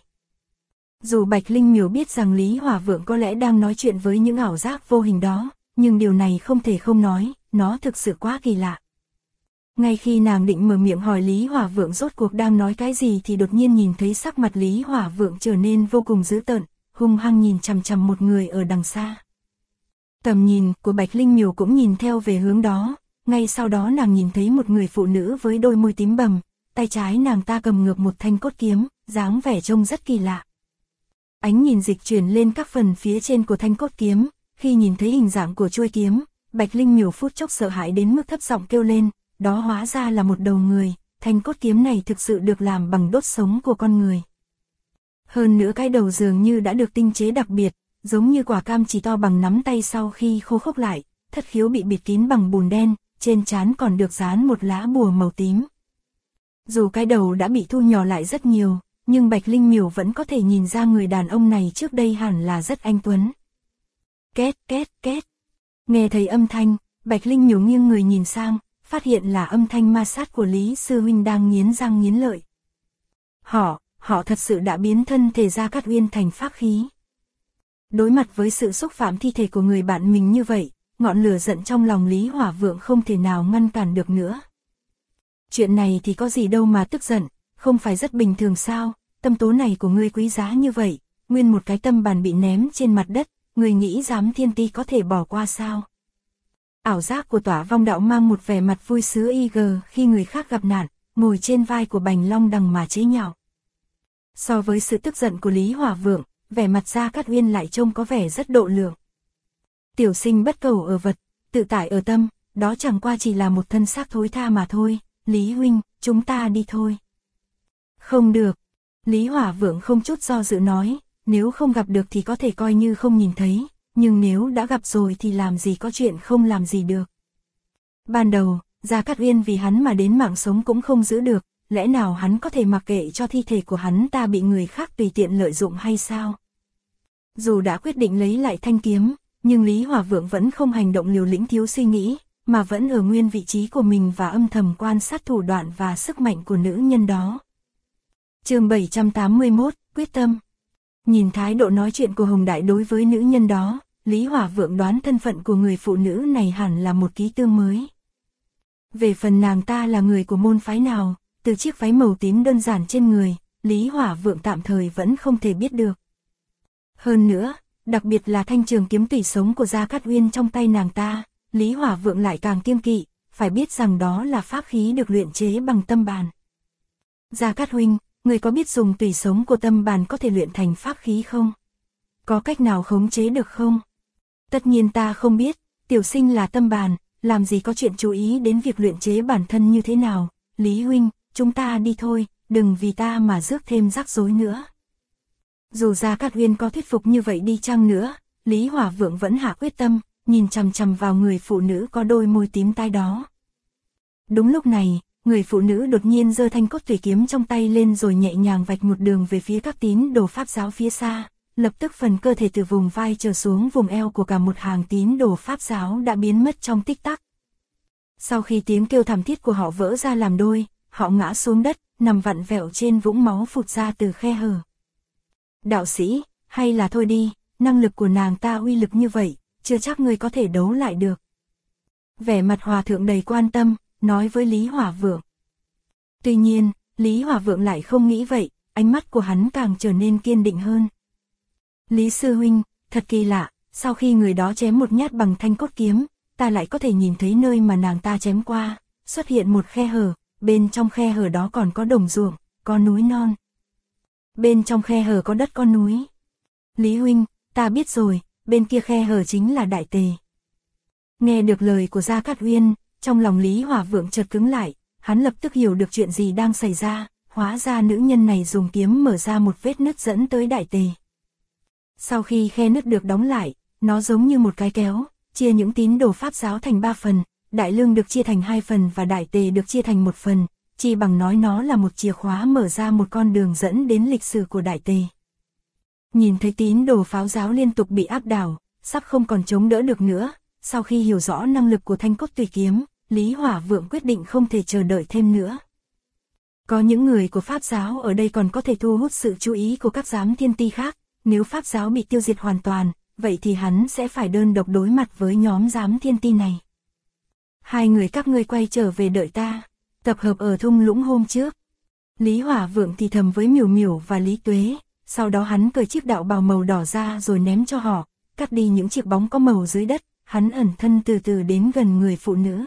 Dù Bạch Linh Miểu biết rằng Lý Hỏa Vượng có lẽ đang nói chuyện với những ảo giác vô hình đó, nhưng điều này không thể không nói, nó thực sự quá kỳ lạ. Ngay khi nàng định mở miệng hỏi Lý Hỏa Vượng rốt cuộc đang nói cái gì thì đột nhiên nhìn thấy sắc mặt Lý Hỏa Vượng trở nên vô cùng dữ tợn, hung hăng nhìn chằm chằm một người ở đằng xa. Tầm nhìn của Bạch Linh Miểu cũng nhìn theo về hướng đó, ngay sau đó nàng nhìn thấy một người phụ nữ với đôi môi tím bầm, tay trái nàng ta cầm ngược một thanh cốt kiếm, dáng vẻ trông rất kỳ lạ. Ánh nhìn dịch chuyển lên các phần phía trên của thanh cốt kiếm, khi nhìn thấy hình dạng của chuôi kiếm, Bạch Linh Miểu phút chốc sợ hãi đến mức thấp giọng kêu lên, đó hóa ra là một đầu người, thanh cốt kiếm này thực sự được làm bằng đốt sống của con người. Hơn nữa cái đầu dường như đã được tinh chế đặc biệt, giống như quả cam chỉ to bằng nắm tay sau khi khô khốc lại, thất khiếu bị bịt kín bằng bùn đen, trên trán còn được dán một lá bùa màu tím. Dù cái đầu đã bị thu nhỏ lại rất nhiều, nhưng Bạch Linh Miểu vẫn có thể nhìn ra người đàn ông này trước đây hẳn là rất anh tuấn. Két két két. Nghe thấy âm thanh, Bạch Linh Miểu nghiêng người nhìn sang, phát hiện là âm thanh ma sát của Lý Sư huynh đang nghiến răng nghiến lợi. Họ thật sự đã biến thân thể Gia Cát Uyên thành pháp khí. Đối mặt với sự xúc phạm thi thể của người bạn mình như vậy, ngọn lửa giận trong lòng Lý Hỏa Vượng không thể nào ngăn cản được nữa. Chuyện này thì có gì đâu mà tức giận, không phải rất bình thường sao, tâm tố này của ngươi quý giá như vậy, nguyên một cái tâm bàn bị ném trên mặt đất, ngươi nghĩ giám thiên ti có thể bỏ qua sao? Ảo giác của Tỏa Vong Đạo mang một vẻ mặt vui sướng khi người khác gặp nạn, ngồi trên vai của Bành Long Đằng mà chế nhạo. So với sự tức giận của Lý Hỏa Vượng, vẻ mặt Gia Cát Uyên lại trông có vẻ rất độ lượng. Tiểu sinh bất cầu ở vật, tự tại ở tâm, đó chẳng qua chỉ là một thân xác thối tha mà thôi, Lý huynh, chúng ta đi thôi. Không được, Lý Hỏa Vượng không chút do dự nói, nếu không gặp được thì có thể coi như không nhìn thấy, nhưng nếu đã gặp rồi thì làm gì có chuyện không làm gì được. Ban đầu, Gia Cát Uyên vì hắn mà đến mạng sống cũng không giữ được, lẽ nào hắn có thể mặc kệ cho thi thể của hắn ta bị người khác tùy tiện lợi dụng hay sao? Dù đã quyết định lấy lại thanh kiếm, nhưng Lý Hỏa Vượng vẫn không hành động liều lĩnh thiếu suy nghĩ, mà vẫn ở nguyên vị trí của mình và âm thầm quan sát thủ đoạn và sức mạnh của nữ nhân đó. Chương 781, quyết tâm. Nhìn thái độ nói chuyện của Hồng Đại đối với nữ nhân đó, Lý Hỏa Vượng đoán thân phận của người phụ nữ này hẳn là một ký tương mới. Về phần nàng ta là người của môn phái nào, từ chiếc váy màu tím đơn giản trên người, Lý Hỏa Vượng tạm thời vẫn không thể biết được. Hơn nữa, đặc biệt là thanh trường kiếm tùy sống của Gia Cát Uyên trong tay nàng ta, Lý Hỏa Vượng lại càng kiêng kỵ, phải biết rằng đó là pháp khí được luyện chế bằng tâm bàn. Gia Cát huynh, người có biết dùng tủy sống của tâm bàn có thể luyện thành pháp khí không? Có cách nào khống chế được không? Tất nhiên ta không biết, tiểu sinh là tâm bàn, làm gì có chuyện chú ý đến việc luyện chế bản thân như thế nào. Lý huynh, chúng ta đi thôi, đừng vì ta mà rước thêm rắc rối nữa. Dù Gia Cát Uyên có thuyết phục như vậy đi chăng nữa, Lý Hỏa Vượng vẫn hạ quyết tâm, nhìn chằm chằm vào người phụ nữ có đôi môi tím tai đó. Đúng lúc này, người phụ nữ đột nhiên giơ thanh cốt thủy kiếm trong tay lên rồi nhẹ nhàng vạch một đường về phía các tín đồ Pháp giáo phía xa, lập tức phần cơ thể từ vùng vai trở xuống vùng eo của cả một hàng tín đồ Pháp giáo đã biến mất trong tích tắc. Sau khi tiếng kêu thảm thiết của họ vỡ ra làm đôi, họ ngã xuống đất, nằm vặn vẹo trên vũng máu phụt ra từ khe hở. Đạo sĩ, hay là thôi đi, năng lực của nàng ta uy lực như vậy, chưa chắc người có thể đấu lại được. Vẻ mặt hòa thượng đầy quan tâm, nói với Lý Hỏa Vượng. Tuy nhiên, Lý Hỏa Vượng lại không nghĩ vậy, ánh mắt của hắn càng trở nên kiên định hơn. Lý sư huynh, thật kỳ lạ, sau khi người đó chém một nhát bằng thanh cốt kiếm, ta lại có thể nhìn thấy nơi mà nàng ta chém qua, xuất hiện một khe hở, bên trong khe hở đó còn có đồng ruộng, có núi non. Bên trong khe hở có đất có núi. Lý huynh, ta biết rồi, bên kia khe hở chính là Đại Tề. Nghe được lời của Gia Cát Uyên, trong lòng Lý Hỏa Vượng chợt cứng lại, hắn lập tức hiểu được chuyện gì đang xảy ra, hóa ra nữ nhân này dùng kiếm mở ra một vết nứt dẫn tới Đại Tề. Sau khi khe nứt được đóng lại, nó giống như một cái kéo, chia những tín đồ Pháp giáo thành 3 phần, Đại Lương được chia thành 2 phần và Đại Tề được chia thành 1 phần, chỉ bằng nói nó là một chìa khóa mở ra một con đường dẫn đến lịch sử của Đại Tề. Nhìn thấy tín đồ Pháp giáo liên tục bị áp đảo, sắp không còn chống đỡ được nữa, sau khi hiểu rõ năng lực của thanh cốt tùy kiếm, Lý Hỏa Vượng quyết định không thể chờ đợi thêm nữa. Có những người của Pháp giáo ở đây còn có thể thu hút sự chú ý của các giám thiên ti khác, nếu Pháp giáo bị tiêu diệt hoàn toàn, vậy thì hắn sẽ phải đơn độc đối mặt với nhóm giám thiên ti này. Hai người các ngươi quay trở về đợi ta, tập hợp ở thung lũng hôm trước. Lý Hỏa Vượng thì thầm với Miểu Miểu và Lý Tuế, sau đó hắn cởi chiếc đạo bào màu đỏ ra rồi ném cho họ, cắt đi những chiếc bóng có màu dưới đất, hắn ẩn thân từ từ đến gần người phụ nữ.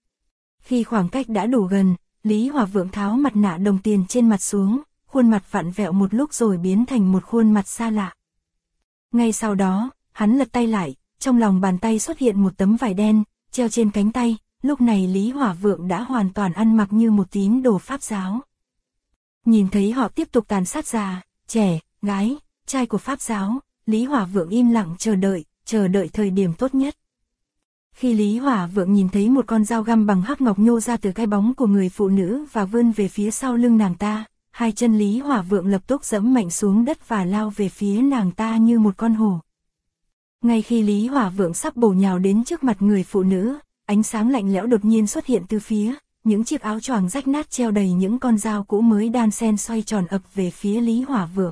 Khi khoảng cách đã đủ gần, Lý Hỏa Vượng tháo mặt nạ đồng tiền trên mặt xuống, khuôn mặt vặn vẹo một lúc rồi biến thành một khuôn mặt xa lạ. Ngay sau đó, hắn lật tay lại, trong lòng bàn tay xuất hiện một tấm vải đen, treo trên cánh tay, lúc này Lý Hỏa Vượng đã hoàn toàn ăn mặc như một tín đồ Pháp giáo. Nhìn thấy họ tiếp tục tàn sát già, trẻ, gái, trai của Pháp giáo, Lý Hỏa Vượng im lặng chờ đợi thời điểm tốt nhất. Khi Lý Hỏa Vượng nhìn thấy một con dao găm bằng hắc ngọc nhô ra từ cái bóng của người phụ nữ và vươn về phía sau lưng nàng ta, hai chân Lý Hỏa Vượng lập tức giẫm mạnh xuống đất và lao về phía nàng ta như một con hổ. Ngay khi Lý Hỏa Vượng sắp bổ nhào đến trước mặt người phụ nữ, ánh sáng lạnh lẽo đột nhiên xuất hiện từ phía, những chiếc áo choàng rách nát treo đầy những con dao cũ mới đan xen xoay tròn ập về phía Lý Hỏa Vượng.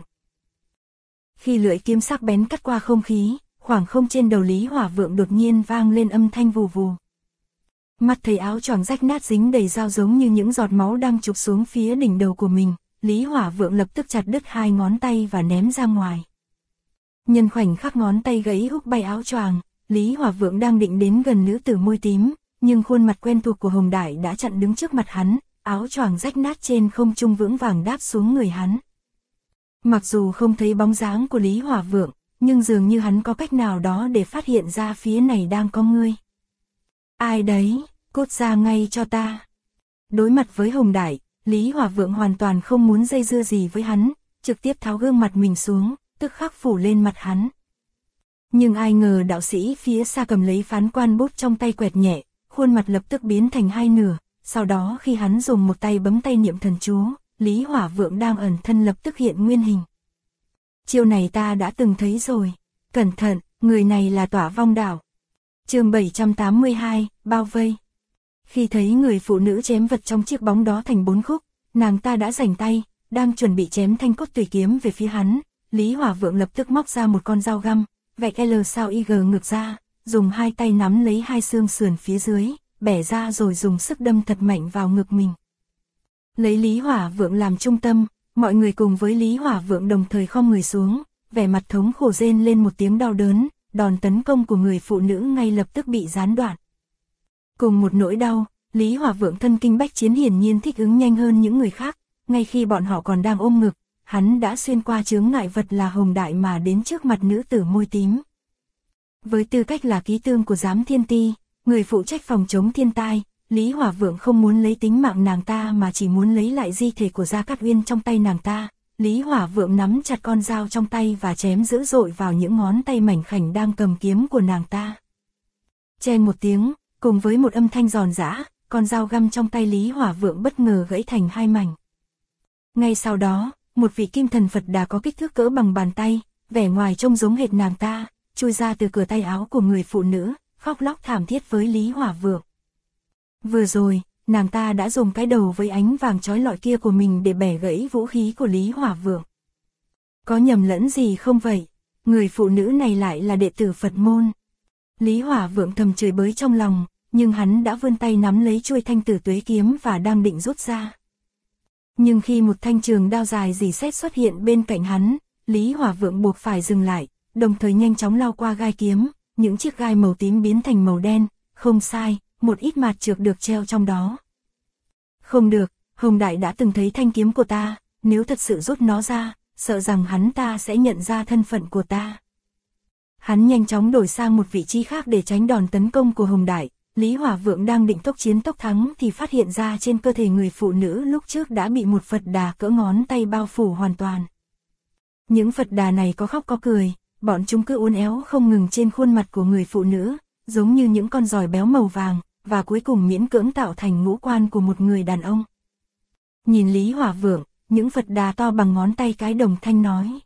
Khi lưỡi kiếm sắc bén cắt qua không khí, khoảng không trên đầu Lý Hỏa Vượng đột nhiên vang lên âm thanh vù vù. Mắt thấy áo choàng rách nát dính đầy dao giống như những giọt máu đang trục xuống phía đỉnh đầu của mình, Lý Hỏa Vượng lập tức chặt đứt hai ngón tay và ném ra ngoài. Nhân khoảnh khắc ngón tay gãy húc bay áo choàng, Lý Hỏa Vượng đang định đến gần nữ tử môi tím, nhưng khuôn mặt quen thuộc của Hồng Đại đã chặn đứng trước mặt hắn, áo choàng rách nát trên không trung vững vàng đáp xuống người hắn. Mặc dù không thấy bóng dáng của Lý Hỏa Vượng, nhưng dường như hắn có cách nào đó để phát hiện ra phía này đang có người. Ai đấy, cút ra ngay cho ta. Đối mặt với Hồng Đại, Lý Hỏa Vượng hoàn toàn không muốn dây dưa gì với hắn, trực tiếp tháo gương mặt mình xuống, tức khắc phủ lên mặt hắn. Nhưng ai ngờ đạo sĩ phía xa cầm lấy phán quan bút trong tay quẹt nhẹ, khuôn mặt lập tức biến thành hai nửa, sau đó khi hắn dùng một tay bấm tay niệm thần chú, Lý Hỏa Vượng đang ẩn thân lập tức hiện nguyên hình. Chiêu này ta đã từng thấy rồi, cẩn thận, người này là Tỏa Vong Đảo. Chương 782, bao vây. Khi thấy người phụ nữ chém vật trong chiếc bóng đó thành 4 khúc, nàng ta đã rảnh tay, đang chuẩn bị chém thanh cốt tùy kiếm về phía hắn, Lý Hỏa Vượng lập tức móc ra một con dao găm, vạch L sao Y ngược ra, dùng hai tay nắm lấy hai xương sườn phía dưới, bẻ ra rồi dùng sức đâm thật mạnh vào ngực mình. Lấy Lý Hỏa Vượng làm trung tâm, mọi người cùng với Lý Hỏa Vượng đồng thời khom người xuống, vẻ mặt thống khổ rên lên một tiếng đau đớn, đòn tấn công của người phụ nữ ngay lập tức bị gián đoạn. Cùng một nỗi đau, Lý Hỏa Vượng thân kinh bách chiến hiển nhiên thích ứng nhanh hơn những người khác, ngay khi bọn họ còn đang ôm ngực, hắn đã xuyên qua chướng ngại vật là Hồng Đại mà đến trước mặt nữ tử môi tím. Với tư cách là ký tương của Giám Thiên Ti, người phụ trách phòng chống thiên tai, Lý Hỏa Vượng không muốn lấy tính mạng nàng ta mà chỉ muốn lấy lại di thể của Gia Cát Uyên trong tay nàng ta. Lý Hỏa Vượng nắm chặt con dao trong tay và chém dữ dội vào những ngón tay mảnh khảnh đang cầm kiếm của nàng ta. Chen một tiếng, cùng với một âm thanh giòn giã, con dao găm trong tay Lý Hỏa Vượng bất ngờ gãy thành hai mảnh. Ngay sau đó, một vị kim thần Phật Đà có kích thước cỡ bằng bàn tay, vẻ ngoài trông giống hệt nàng ta, chui ra từ cửa tay áo của người phụ nữ, khóc lóc thảm thiết với Lý Hỏa Vượng. Vừa rồi, nàng ta đã dùng cái đầu với ánh vàng chói lọi kia của mình để bẻ gãy vũ khí của Lý Hỏa Vượng. Có nhầm lẫn gì không vậy? Người phụ nữ này lại là đệ tử Phật môn. Lý Hỏa Vượng thầm chửi bới trong lòng, nhưng hắn đã vươn tay nắm lấy chuôi thanh tử tuế kiếm và đang định rút ra. Nhưng khi một thanh trường đao dài rỉ sét xuất hiện bên cạnh hắn, Lý Hỏa Vượng buộc phải dừng lại, đồng thời nhanh chóng lao qua gai kiếm, những chiếc gai màu tím biến thành màu đen, không sai, một ít mạt trược được treo trong đó. Không được, Hồng Đại đã từng thấy thanh kiếm của ta, nếu thật sự rút nó ra, sợ rằng hắn ta sẽ nhận ra thân phận của ta. Hắn nhanh chóng đổi sang một vị trí khác để tránh đòn tấn công của Hồng Đại. Lý Hỏa Vượng đang định tốc chiến tốc thắng thì phát hiện ra trên cơ thể người phụ nữ lúc trước đã bị một Phật Đà cỡ ngón tay bao phủ hoàn toàn. Những Phật Đà này có khóc có cười, bọn chúng cứ uốn éo không ngừng trên khuôn mặt của người phụ nữ, giống như những con giòi béo màu vàng, và cuối cùng miễn cưỡng tạo thành ngũ quan của một người đàn ông. Nhìn Lý Hỏa Vượng, những Phật Đà to bằng ngón tay cái đồng thanh nói: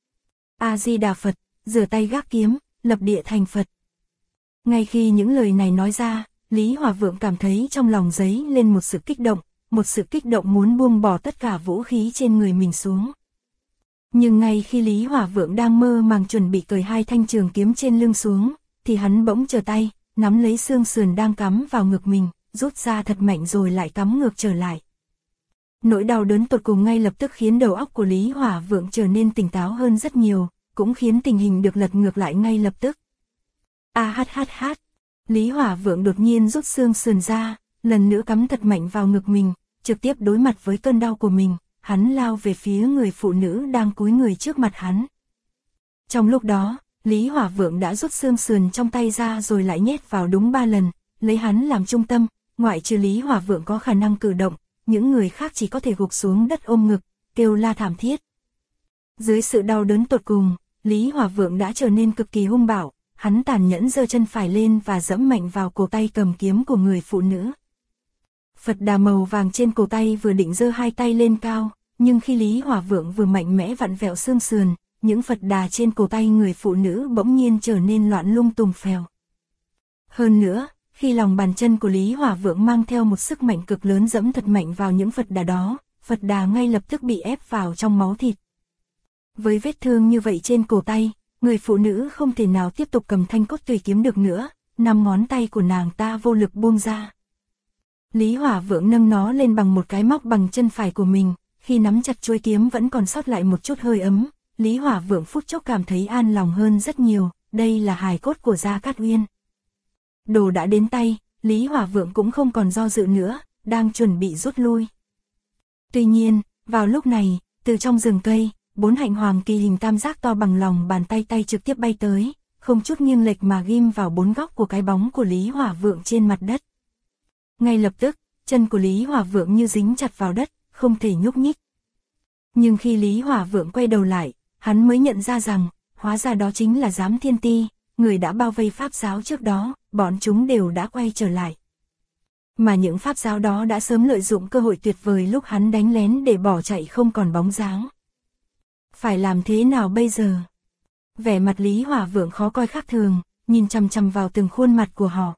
A-di-đà Phật, rửa tay gác kiếm, lập địa thành Phật. Ngay khi những lời này nói ra, Lý Hỏa Vượng cảm thấy trong lòng dấy lên một sự kích động muốn buông bỏ tất cả vũ khí trên người mình xuống. Nhưng ngay khi Lý Hỏa Vượng đang mơ màng chuẩn bị cởi hai thanh trường kiếm trên lưng xuống, thì hắn bỗng trở tay, nắm lấy xương sườn đang cắm vào ngực mình, rút ra thật mạnh rồi lại cắm ngược trở lại. Nỗi đau đớn tột cùng ngay lập tức khiến đầu óc của Lý Hỏa Vượng trở nên tỉnh táo hơn rất nhiều, cũng khiến tình hình được lật ngược lại ngay lập tức. Lý Hỏa Vượng đột nhiên rút xương sườn ra, lần nữa cắm thật mạnh vào ngực mình, trực tiếp đối mặt với cơn đau của mình, hắn lao về phía người phụ nữ đang cúi người trước mặt hắn. Trong lúc đó, Lý Hỏa Vượng đã rút xương sườn trong tay ra rồi lại nhét vào đúng 3 lần, lấy hắn làm trung tâm, ngoại trừ Lý Hỏa Vượng có khả năng cử động, những người khác chỉ có thể gục xuống đất ôm ngực, kêu la thảm thiết. Dưới sự đau đớn tột cùng, Lý Hỏa Vượng đã trở nên cực kỳ hung bạo, hắn tàn nhẫn giơ chân phải lên và giẫm mạnh vào cổ tay cầm kiếm của người phụ nữ. Phật Đà màu vàng trên cổ tay vừa định giơ hai tay lên cao, nhưng khi Lý Hỏa Vượng vừa mạnh mẽ vặn vẹo xương sườn, những Phật Đà trên cổ tay người phụ nữ bỗng nhiên trở nên loạn lung tùng phèo. Hơn nữa, khi lòng bàn chân của Lý Hỏa Vượng mang theo một sức mạnh cực lớn giẫm thật mạnh vào những Phật Đà đó, Phật Đà ngay lập tức bị ép vào trong máu thịt. Với vết thương như vậy trên cổ tay, người phụ nữ không thể nào tiếp tục cầm thanh cốt tùy kiếm được nữa, 5 ngón tay của nàng ta vô lực buông ra. Lý Hỏa Vượng nâng nó lên bằng một cái móc bằng chân phải của mình, khi nắm chặt chuôi kiếm vẫn còn sót lại một chút hơi ấm, Lý Hỏa Vượng phút chốc cảm thấy an lòng hơn rất nhiều, đây là hài cốt của Gia Cát Uyên. Đồ đã đến tay, Lý Hỏa Vượng cũng không còn do dự nữa, đang chuẩn bị rút lui. Tuy nhiên, vào lúc này, từ trong rừng cây, 4 hạnh hoàng kỳ hình tam giác to bằng lòng bàn tay trực tiếp bay tới, không chút nghiêng lệch mà ghim vào 4 góc của cái bóng của Lý Hỏa Vượng trên mặt đất. Ngay lập tức, chân của Lý Hỏa Vượng như dính chặt vào đất, không thể nhúc nhích. Nhưng khi Lý Hỏa Vượng quay đầu lại, hắn mới nhận ra rằng, hóa ra đó chính là Giám Thiên Ti, người đã bao vây pháp giáo trước đó, bọn chúng đều đã quay trở lại. Mà những pháp giáo đó đã sớm lợi dụng cơ hội tuyệt vời lúc hắn đánh lén để bỏ chạy không còn bóng dáng. Phải làm thế nào bây giờ? Vẻ mặt Lý Hỏa Vượng khó coi khác thường, nhìn chằm chằm vào từng khuôn mặt của họ.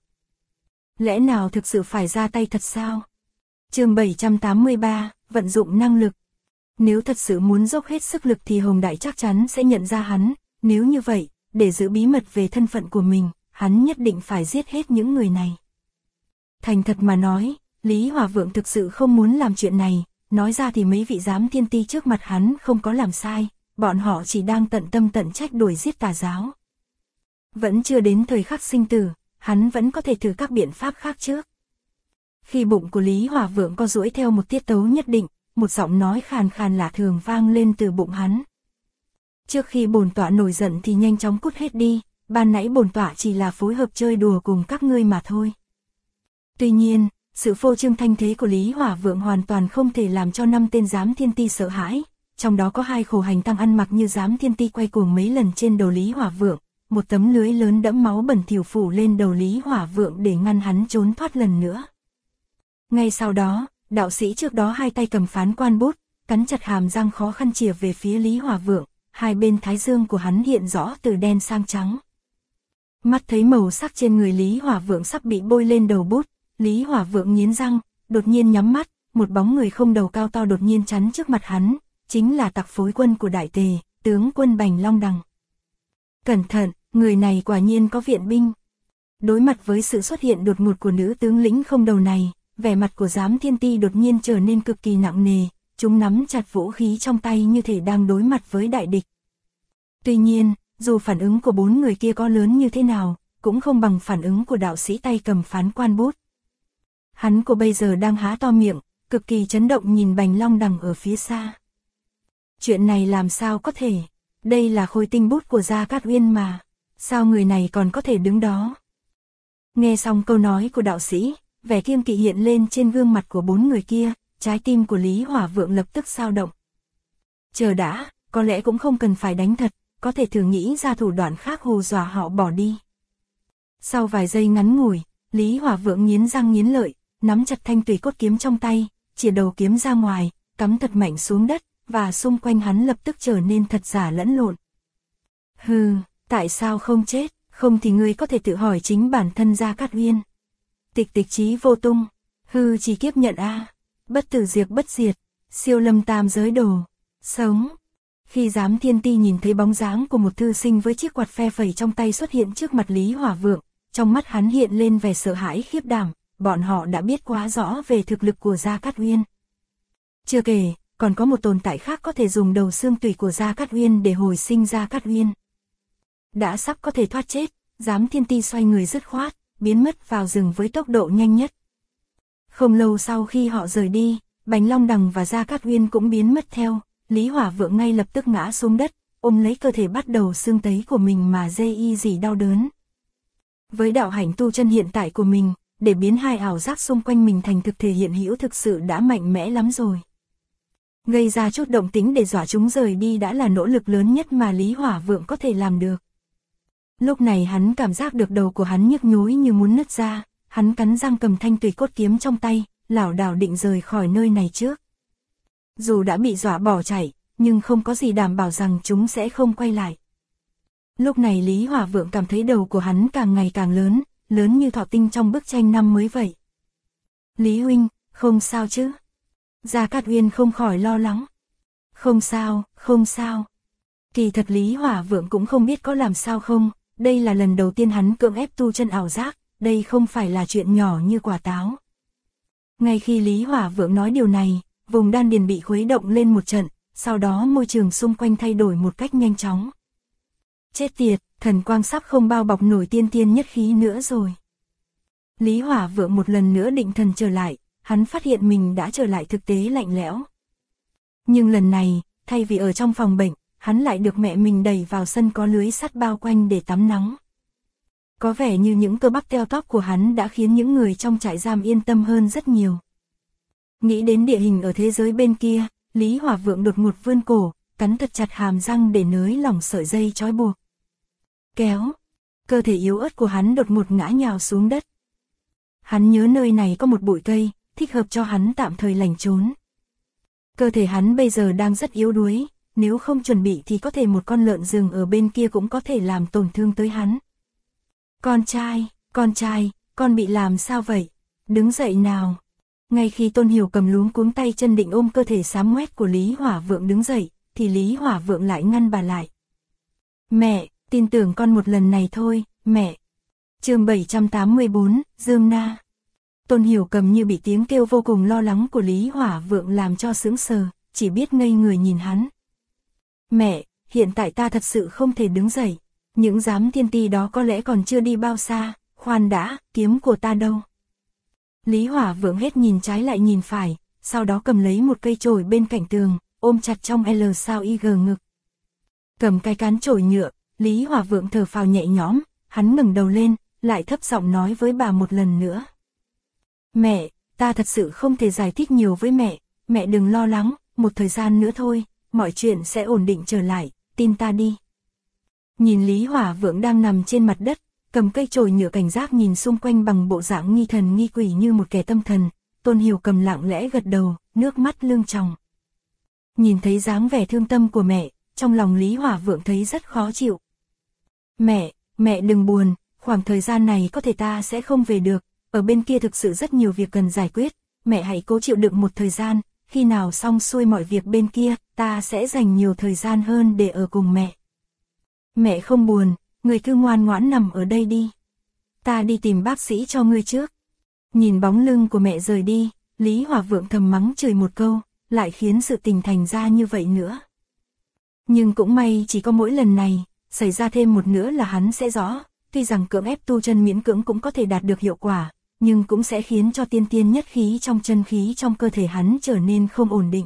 Lẽ nào thực sự phải ra tay thật sao? Chương 783, vận dụng năng lực. Nếu thật sự muốn dốc hết sức lực thì Hồng Đại chắc chắn sẽ nhận ra hắn, nếu như vậy, để giữ bí mật về thân phận của mình, hắn nhất định phải giết hết những người này. Thành thật mà nói, Lý Hỏa Vượng thực sự không muốn làm chuyện này, nói ra thì mấy vị Giám Thiên Ti trước mặt hắn không có làm sai, bọn họ chỉ đang tận tâm tận trách đuổi giết tà giáo. Vẫn chưa đến thời khắc sinh tử, hắn vẫn có thể thử các biện pháp khác trước. Khi bụng của Lý Hỏa Vượng co duỗi theo một tiết tấu nhất định, một giọng nói khàn khàn lạ thường vang lên từ bụng hắn. Trước khi bổn tọa nổi giận thì nhanh chóng cút hết đi, ban nãy bổn tọa chỉ là phối hợp chơi đùa cùng các ngươi mà thôi. Tuy nhiên, sự phô trương thanh thế của Lý Hỏa Vượng hoàn toàn không thể làm cho 5 tên giám thiên ti sợ hãi, trong đó có 2 khổ hành tăng ăn mặc như giám thiên ti quay cuồng mấy lần trên đầu Lý Hỏa Vượng, một tấm lưới lớn đẫm máu bẩn thỉu phủ lên đầu Lý Hỏa Vượng để ngăn hắn trốn thoát lần nữa. Ngay sau đó, đạo sĩ trước đó 2 tay cầm phán quan bút, cắn chặt hàm răng khó khăn chìa về phía Lý Hỏa Vượng, 2 bên thái dương của hắn hiện rõ từ đen sang trắng. Mắt thấy màu sắc trên người Lý Hỏa Vượng sắp bị bôi lên đầu bút, Lý Hỏa Vượng nghiến răng, đột nhiên nhắm mắt, một bóng người không đầu cao to đột nhiên chắn trước mặt hắn, chính là Tặc Phối Quân của Đại Tề, tướng quân Bành Long Đằng. Cẩn thận, người này quả nhiên có viện binh. Đối mặt với sự xuất hiện đột ngột của nữ tướng lĩnh không đầu này, vẻ mặt của giám thiên ti đột nhiên trở nên cực kỳ nặng nề, chúng nắm chặt vũ khí trong tay như thể đang đối mặt với đại địch. Tuy nhiên, dù phản ứng của 4 người kia có lớn như thế nào, cũng không bằng phản ứng của đạo sĩ tay cầm phán quan bút. Hắn của bây giờ đang há to miệng, cực kỳ chấn động nhìn Bành Long Đằng ở phía xa. Chuyện này làm sao có thể? Đây là khôi tinh bút của Gia Cát Uyên mà, sao người này còn có thể đứng đó? Nghe xong câu nói của đạo sĩ, vẻ kiêng kỵ hiện lên trên gương mặt của 4 người kia, trái tim của Lý Hỏa Vượng lập tức dao động. Chờ đã, có lẽ cũng không cần phải đánh thật, có thể thử nghĩ ra thủ đoạn khác hù dọa họ bỏ đi. Sau vài giây ngắn ngủi, Lý Hỏa Vượng nghiến răng nghiến lợi, nắm chặt thanh tùy cốt kiếm trong tay, chìa đầu kiếm ra ngoài, cắm thật mạnh xuống đất, và xung quanh hắn lập tức trở nên thật giả lẫn lộn. Hừ, tại sao không chết, không thì ngươi có thể tự hỏi chính bản thân Gia Cát Uyên. Tịch tịch chí vô tung, hư chỉ kiếp nhận a, bất tử diệt bất diệt, siêu lâm tam giới đồ, sống. Khi giám thiên ti nhìn thấy bóng dáng của một thư sinh với chiếc quạt phe phẩy trong tay xuất hiện trước mặt Lý Hỏa Vượng, trong mắt hắn hiện lên vẻ sợ hãi khiếp đảm, bọn họ đã biết quá rõ về thực lực của Gia Cát Uyên. Chưa kể, còn có một tồn tại khác có thể dùng đầu xương tủy của Gia Cát Uyên để hồi sinh Gia Cát Uyên. Đã sắp có thể thoát chết, giám thiên ti xoay người dứt khoát, biến mất vào rừng với tốc độ nhanh nhất. Không lâu sau khi họ rời đi, Bành Long Đằng và Gia Cát Uyên cũng biến mất theo, Lý Hỏa Vượng ngay lập tức ngã xuống đất, ôm lấy cơ thể bắt đầu xương tấy của mình mà dê y gì đau đớn. Với đạo hạnh tu chân hiện tại của mình, để biến 2 ảo giác xung quanh mình thành thực thể hiện hữu thực sự đã mạnh mẽ lắm rồi. Gây ra chút động tĩnh để dọa chúng rời đi đã là nỗ lực lớn nhất mà Lý Hỏa Vượng có thể làm được. Lúc này hắn cảm giác được đầu của hắn nhức nhối như muốn nứt ra, hắn cắn răng cầm thanh tùy cốt kiếm trong tay, lảo đảo định rời khỏi nơi này trước. Dù đã bị dọa bỏ chạy, nhưng không có gì đảm bảo rằng chúng sẽ không quay lại. Lúc này Lý Hỏa Vượng cảm thấy đầu của hắn càng ngày càng lớn, lớn như thọ tinh trong bức tranh năm mới vậy. Lý huynh, không sao chứ? Gia Cát Uyên không khỏi lo lắng. Không sao, không sao. Kỳ thật Lý Hỏa Vượng cũng không biết có làm sao không, đây là lần đầu tiên hắn cưỡng ép tu chân ảo giác, đây không phải là chuyện nhỏ như quả táo. Ngay khi Lý Hỏa Vượng nói điều này, vùng đan điền bị khuấy động lên một trận, sau đó môi trường xung quanh thay đổi một cách nhanh chóng. Chết tiệt, thần quang sắp không bao bọc nổi tiên tiên nhất khí nữa rồi. Lý Hỏa Vượng một lần nữa định thần trở lại, hắn phát hiện mình đã trở lại thực tế lạnh lẽo. Nhưng lần này, thay vì ở trong phòng bệnh, hắn lại được mẹ mình đẩy vào sân có lưới sắt bao quanh để tắm nắng. Có vẻ như những cơ bắp teo tóp của hắn đã khiến những người trong trại giam yên tâm hơn rất nhiều. Nghĩ đến địa hình ở thế giới bên kia, Lý Hỏa Vượng đột ngột vươn cổ, cắn thật chặt hàm răng để nới lỏng sợi dây trói buộc. Kéo, cơ thể yếu ớt của hắn đột ngột ngã nhào xuống đất. Hắn nhớ nơi này có một bụi cây, thích hợp cho hắn tạm thời lẩn trốn. Cơ thể hắn bây giờ đang rất yếu đuối, nếu không chuẩn bị thì có thể một con lợn rừng ở bên kia cũng có thể làm tổn thương tới hắn. Con trai, con bị làm sao vậy? Đứng dậy nào. Ngay khi Tôn Hiểu cầm luống cuống tay chân định ôm cơ thể xám ngoét của Lý Hỏa Vượng đứng dậy, thì Lý Hỏa Vượng lại ngăn bà lại. Mẹ, tin tưởng con một lần này thôi, mẹ. Chương 784, Dương Na. Tôn Hiểu cầm như bị tiếng kêu vô cùng lo lắng của Lý Hỏa Vượng làm cho sững sờ, chỉ biết ngây người nhìn hắn. Mẹ, hiện tại ta thật sự không thể đứng dậy, những giám thiên ti đó có lẽ còn chưa đi bao xa, khoan đã, kiếm của ta đâu? Lý Hỏa Vượng hết nhìn trái lại nhìn phải, sau đó cầm lấy một cây chổi bên cạnh tường, ôm chặt trong L sao IG ngực. Cầm cái cán chổi nhựa, Lý Hỏa Vượng thở phào nhẹ nhõm, hắn ngẩng đầu lên, lại thấp giọng nói với bà một lần nữa. Mẹ, ta thật sự không thể giải thích nhiều với mẹ đừng lo lắng, một thời gian nữa thôi, mọi chuyện sẽ ổn định trở lại, tin ta đi. Nhìn Lý Hỏa Vượng đang nằm trên mặt đất, cầm cây chổi nhựa cảnh giác nhìn xung quanh bằng bộ dạng nghi thần nghi quỷ như một kẻ tâm thần, Tôn Hiểu Cầm lặng lẽ gật đầu, nước mắt lưng tròng. Nhìn thấy dáng vẻ thương tâm của mẹ, trong lòng Lý Hỏa Vượng thấy rất khó chịu. Mẹ đừng buồn, khoảng thời gian này có thể ta sẽ không về được, ở bên kia thực sự rất nhiều việc cần giải quyết, mẹ hãy cố chịu đựng một thời gian, khi nào xong xuôi mọi việc bên kia, ta sẽ dành nhiều thời gian hơn để ở cùng mẹ. Mẹ không buồn, người cứ ngoan ngoãn nằm ở đây đi. Ta đi tìm bác sĩ cho ngươi trước. Nhìn bóng lưng của mẹ rời đi, Lý Hỏa Vượng thầm mắng chửi một câu, lại khiến sự tình thành ra như vậy nữa. Nhưng cũng may chỉ có mỗi lần này, xảy ra thêm một nữa là hắn sẽ rõ, tuy rằng cưỡng ép tu chân miễn cưỡng cũng có thể đạt được hiệu quả, nhưng cũng sẽ khiến cho tiên nhất khí trong chân khí trong cơ thể hắn trở nên không ổn định.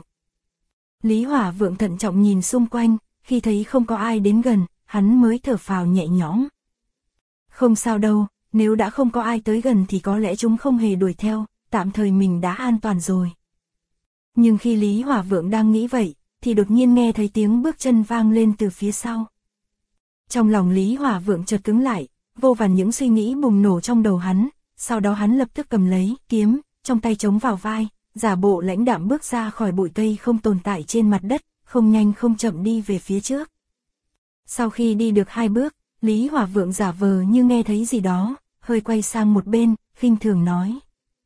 Lý Hỏa Vượng thận trọng nhìn xung quanh, khi thấy không có ai đến gần, hắn mới thở phào nhẹ nhõm. Không sao đâu, nếu đã không có ai tới gần thì có lẽ chúng không hề đuổi theo, tạm thời mình đã an toàn rồi. Nhưng khi Lý Hỏa Vượng đang nghĩ vậy, thì đột nhiên nghe thấy tiếng bước chân vang lên từ phía sau. Trong lòng Lý Hỏa Vượng chợt cứng lại, vô vàn những suy nghĩ bùng nổ trong đầu hắn, sau đó hắn lập tức cầm lấy kiếm, trong tay chống vào vai, giả bộ lãnh đạm bước ra khỏi bụi cây không tồn tại trên mặt đất, không nhanh không chậm đi về phía trước. Sau khi đi được 2 bước, Lý Hỏa Vượng giả vờ như nghe thấy gì đó, hơi quay sang một bên, khinh thường nói.